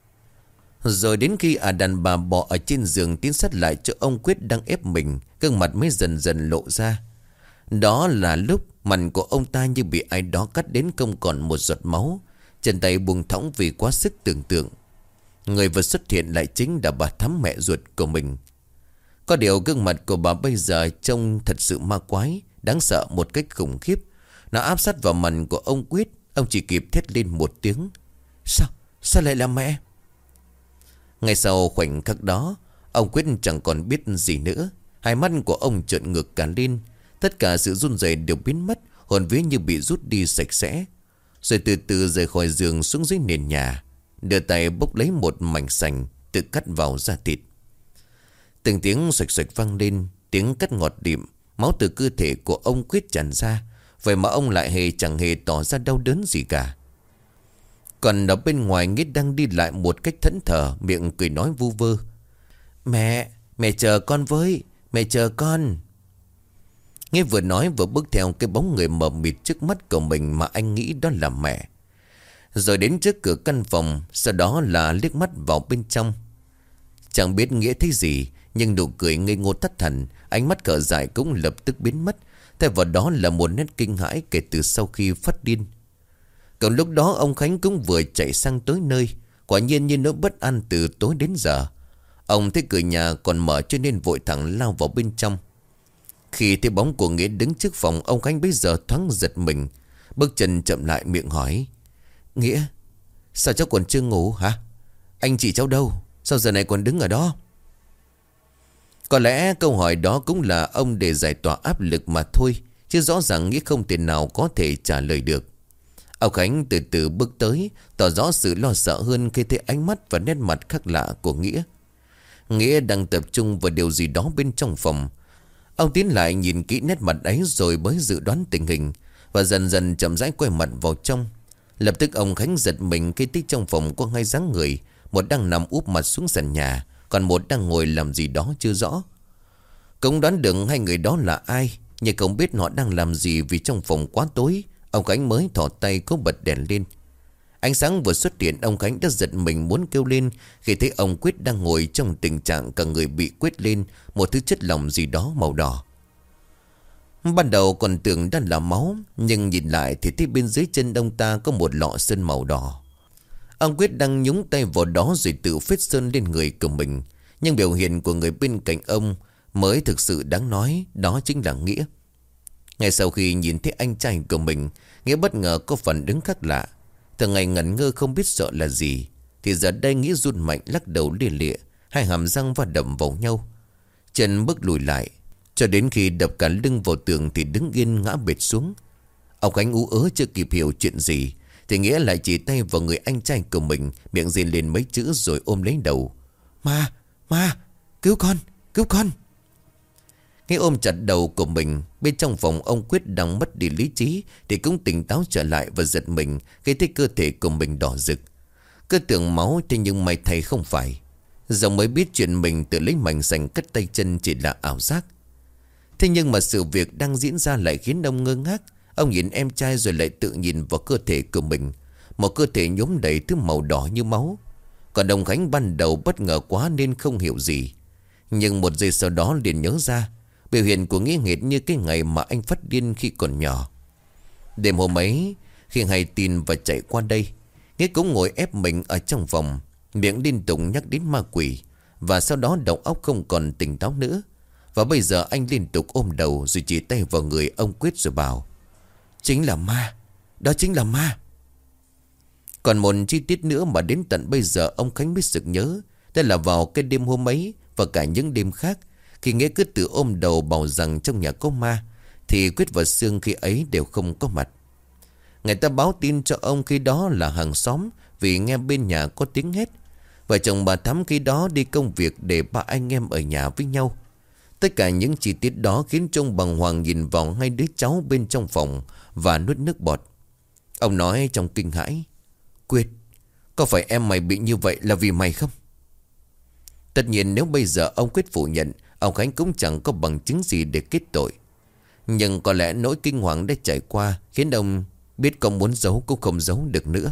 Rồi đến khi à đàn bà bò ở trên giường tiến sát lại chỗ ông Quyết đang ép mình, gương mặt mới dần dần lộ ra. Đó là lúc mặt của ông ta như bị ai đó cắt đến không còn một giọt máu, chân tay buông thõng vì quá sức tưởng tượng. Người vừa xuất hiện lại chính là bà Thắm, mẹ ruột của mình. Có điều gương mặt của bà bây giờ trông thật sự ma quái, đáng sợ một cách khủng khiếp. Nó áp sát vào mặt của ông Quyết. Ông chỉ kịp thét lên một tiếng: Sao? Sao lại là mẹ? Ngay sau khoảnh khắc đó, ông Quyết chẳng còn biết gì nữa. Hai mắt của ông trợn ngược cả lên. Tất cả sự run rẩy đều biến mất, hồn vía như bị rút đi sạch sẽ. Rồi từ từ rời khỏi giường xuống dưới nền nhà, đưa tay bốc lấy một mảnh sành, tự cắt vào da thịt. Từng tiếng xoạch xoạch vang lên, tiếng cắt ngọt địm. Máu từ cơ thể của ông Quyết tràn ra, vậy mà ông lại hề chẳng hề tỏ ra đau đớn gì cả. Còn ở bên ngoài, Nghĩa đang đi lại một cách thẫn thờ, miệng cười nói vu vơ: Mẹ, mẹ chờ con với, mẹ chờ con. Nghĩa vừa nói vừa bước theo cái bóng người mờ mịt trước mắt của mình mà anh nghĩ đó là mẹ. Rồi đến trước cửa căn phòng, sau đó là liếc mắt vào bên trong. Chẳng biết Nghĩa thấy gì, nhưng nụ cười ngây ngô thất thần, ánh mắt cỡ dại cũng lập tức biến mất. Thay vào đó là một nét kinh hãi kể từ sau khi phát điên. Còn lúc đó ông Khánh cũng vừa chạy sang tới nơi. Quả nhiên như nỗi bất an từ tối đến giờ. Ông thấy cửa nhà còn mở cho nên vội thẳng lao vào bên trong. Khi thấy bóng của Nghĩa đứng trước phòng, ông Khánh bây giờ thoáng giật mình, bước chân chậm lại, miệng hỏi: Nghĩa, sao cháu còn chưa ngủ hả? Anh chị cháu đâu? Sao giờ này còn đứng ở đó? Có lẽ câu hỏi đó cũng là ông để giải tỏa áp lực mà thôi, chứ rõ ràng Nghĩa không thể nào có thể trả lời được. Ông Khánh từ từ bước tới, tỏ rõ sự lo sợ hơn khi thấy ánh mắt và nét mặt khác lạ của Nghĩa. Nghĩa đang tập trung vào điều gì đó bên trong phòng. Ông tiến lại nhìn kỹ nét mặt ấy rồi mới dự đoán tình hình, và dần dần chậm rãi quay mặt vào trong. Lập tức ông Khánh giật mình khi thấy trong phòng có hai dáng người, một đang nằm úp mặt xuống sàn nhà, còn một đang ngồi làm gì đó chưa rõ. Cũng đoán được hai người đó là ai, nhưng không biết họ đang làm gì vì trong phòng quá tối. Ông Khánh mới thò tay cố bật đèn lên. Ánh sáng vừa xuất hiện, ông Khánh đã giật mình muốn kêu lên khi thấy ông Quyết đang ngồi trong tình trạng cả người bị quết lên một thứ chất lỏng gì đó màu đỏ. Ban đầu còn tưởng đã là máu, nhưng nhìn lại thì thấy bên dưới chân ông ta có một lọ sơn màu đỏ. Ông Quyết đang nhúng tay vào đó rồi tự phết sơn lên người của mình. Nhưng biểu hiện của người bên cạnh ông mới thực sự đáng nói, đó chính là Nghĩa. Ngay sau khi nhìn thấy anh trai của mình, Nghĩa bất ngờ có phản ứng khác lạ. Từ ngày ngẩn ngơ không biết sợ là gì, thì giờ đây Nghĩa run mạnh lắc đầu lia lịa, hai hàm răng va đập vào nhau, chân bước lùi lại, cho đến khi đập cả lưng vào tường thì đứng yên ngã bệt xuống. Ông Khánh ú ớ chưa kịp hiểu chuyện gì, thì Nghĩa lại chỉ tay vào người anh trai của mình, miệng rên lên mấy chữ rồi ôm lấy đầu: Ma, ma, cứu con, cứu con. Nghĩa ôm chặt đầu của mình. Bên trong phòng, ông Quyết đang mất đi lý trí thì cũng tỉnh táo trở lại và giật mình khi thấy cơ thể của mình đỏ rực. Cứ tưởng máu, thế nhưng may thầy không phải. Dòng mới biết chuyện mình tự lấy mảnh sành cắt tay chân chỉ là ảo giác. Thế nhưng mà sự việc đang diễn ra lại khiến ông ngơ ngác. Ông nhìn em trai rồi lại tự nhìn vào cơ thể của mình. Một cơ thể nhốm đầy thứ màu đỏ như máu. Còn ông Khánh ban đầu bất ngờ quá nên không hiểu gì. Nhưng một giây sau đó liền nhớ ra biểu hiện của Nghĩa hệt như cái ngày mà anh phát điên khi còn nhỏ. Đêm hôm ấy, khi hay tin và chạy qua đây, Nghĩa cũng ngồi ép mình ở trong phòng, miệng liên tục nhắc đến ma quỷ. Và sau đó đầu óc không còn tỉnh táo nữa. Và bây giờ anh liên tục ôm đầu rồi chỉ tay vào người ông Quyết rồi bảo: chính là ma, đó chính là ma. Còn một chi tiết nữa mà đến tận bây giờ ông Khánh mới sực nhớ. Đó là vào cái đêm hôm ấy và cả những đêm khác, khi Nghĩa cứ tự ôm đầu bảo rằng trong nhà có ma, thì Quyết và Sương khi ấy đều không có mặt. Người ta báo tin cho ông khi đó là hàng xóm, vì nghe bên nhà có tiếng hét. Vợ chồng bà Thắm khi đó đi công việc để ba anh em ở nhà với nhau. Tất cả những chi tiết đó khiến cho ông bàng hoàng nhìn vào hai đứa cháu bên trong phòng và nuốt nước bọt. Ông nói trong kinh hãi: Quyết, có phải em mày bị như vậy là vì mày không? Tất nhiên nếu bây giờ ông Quyết phủ nhận, ông Khánh cũng chẳng có bằng chứng gì để kết tội. Nhưng có lẽ nỗi kinh hoàng đã trải qua khiến ông biết có muốn giấu cũng không giấu được nữa.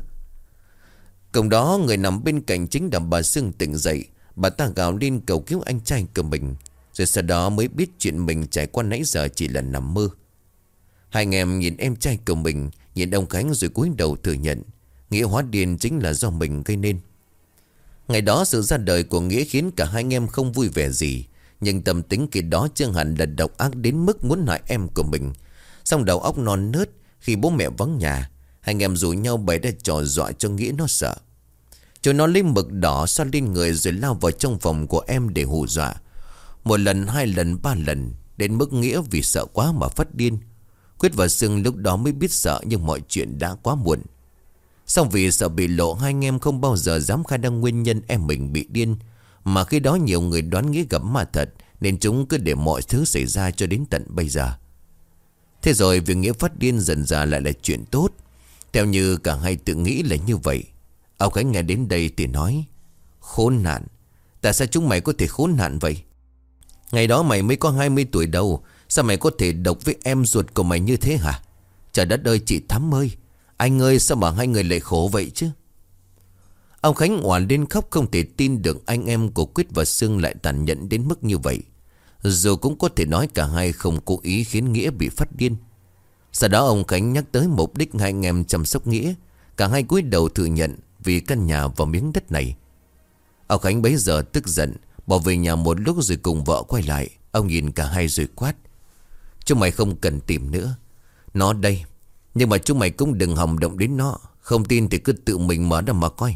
Cùng đó người nằm bên cạnh chính là bà Sương tỉnh dậy. Bà ta gào lên cầu cứu anh trai của mình. Rồi sau đó mới biết chuyện mình trải qua nãy giờ chỉ là nằm mơ. Hai anh em nhìn em trai của mình, nhìn ông Khánh rồi cúi đầu thừa nhận Nghĩa hóa điên chính là do mình gây nên. Ngày đó sự ra đời của Nghĩa khiến cả hai anh em không vui vẻ gì. Nhưng tâm tính khi đó chưa hẳn là độc ác đến mức muốn hại em của mình. Xong đầu óc non nớt, khi bố mẹ vắng nhà, hai anh em rủ nhau bày ra trò dọa cho Nghĩa nó sợ. Cho nó lấy mực đỏ xoa lên người rồi lao vào trong phòng của em để hù dọa. Một lần, hai lần, ba lần, đến mức Nghĩa vì sợ quá mà phát điên. Quyết và Sương lúc đó mới biết sợ, nhưng mọi chuyện đã quá muộn. Xong vì sợ bị lộ, hai anh em không bao giờ dám khai ra nguyên nhân em mình bị điên. Mà khi đó nhiều người đoán Nghĩa gặp ma thật, nên chúng cứ để mọi thứ xảy ra cho đến tận bây giờ. Thế rồi việc Nghĩa phát điên dần dà lại là chuyện tốt. Theo như cả hai tự nghĩ là như vậy. Ông Khánh nghe đến đây thì nói: khốn nạn, tại sao chúng mày có thể khốn nạn vậy? Ngày đó mày mới có hai mươi tuổi đâu, sao mày có thể độc với em ruột của mày như thế hả? Trời đất ơi chị Thắm ơi, anh ơi sao mà hai người lại khổ vậy chứ? Ông Khánh òa lên khóc, không thể tin được anh em của Quyết và Sương lại tàn nhẫn đến mức như vậy. Dù cũng có thể nói cả hai không cố ý khiến Nghĩa bị phát điên. Sau đó ông Khánh nhắc tới mục đích hai anh em chăm sóc Nghĩa. Cả hai cúi đầu thừa nhận vì căn nhà và miếng đất này. Ông Khánh bấy giờ tức giận, bỏ về nhà một lúc rồi cùng vợ quay lại. Ông nhìn cả hai rồi quát: chúng mày không cần tìm nữa, nó đây. Nhưng mà chúng mày cũng đừng hòng động đến nó. Không tin thì cứ tự mình mở ra mà coi.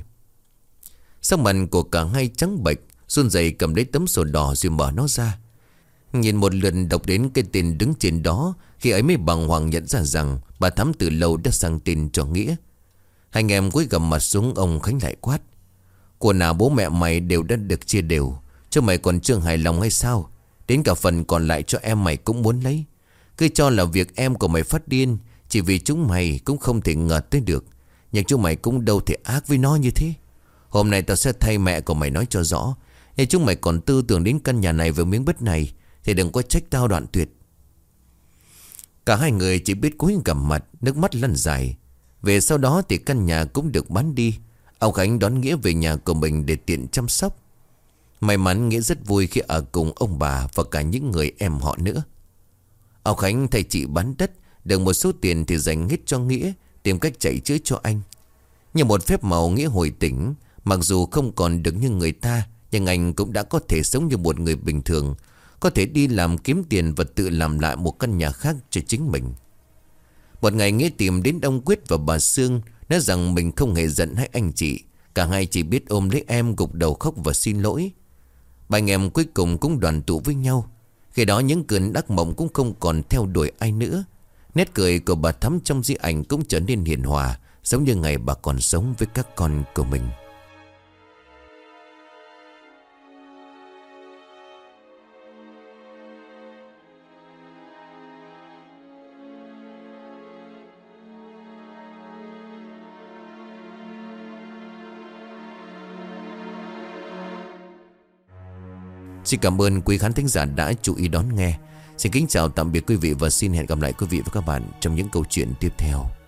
Sắc mặt của cả hai trắng bệch, run rẩy cầm lấy tấm sổ đỏ rồi mở nó ra. Nhìn một lượt đọc đến cái tên đứng trên đó, khi ấy mới bàng hoàng nhận ra rằng bà Thắm từ lâu đã sang tên cho Nghĩa. Hai anh em cúi gằm mặt xuống, ông Khánh lại quát: của nào bố mẹ mày đều đã được chia đều, chứ mày còn chưa hài lòng hay sao? Đến cả phần còn lại cho em mày cũng muốn lấy. Cứ cho là việc em của mày phát điên chỉ vì chúng mày cũng không thể ngờ tới được. Nhưng chúng mày cũng đâu thể ác với nó như thế. Hôm nay tao sẽ thay mẹ của mày nói cho rõ. Nếu chúng mày còn tư tưởng đến căn nhà này với miếng đất này thì đừng có trách tao đoạn tuyệt. Cả hai người chỉ biết cúi gằm mặt, nước mắt lăn dài. Về sau đó thì căn nhà cũng được bán đi. Ông Khánh đón Nghĩa về nhà của mình để tiện chăm sóc. May mắn Nghĩa rất vui khi ở cùng ông bà và cả những người em họ nữa. Ông Khánh thay chị bán đất, được một số tiền thì dành hết cho Nghĩa, tìm cách chạy chữa cho anh. Như một phép màu, Nghĩa hồi tỉnh. Mặc dù không còn được như người ta, nhưng anh cũng đã có thể sống như một người bình thường, có thể đi làm kiếm tiền và tự làm lại một căn nhà khác cho chính mình. Một ngày Nghĩa tìm đến ông Quyết và bà Sương, nói rằng mình không hề giận hai anh chị. Cả hai chỉ biết ôm lấy em gục đầu khóc và xin lỗi. Ba anh em cuối cùng cũng đoàn tụ với nhau. Khi đó những cơn ác mộng cũng không còn theo đuổi ai nữa. Nét cười của bà Thắm trong di ảnh cũng trở nên hiền hòa, giống như ngày bà còn sống với các con của mình. Xin cảm ơn quý khán thính giả đã chú ý đón nghe. Xin kính chào tạm biệt quý vị và xin hẹn gặp lại quý vị và các bạn trong những câu chuyện tiếp theo.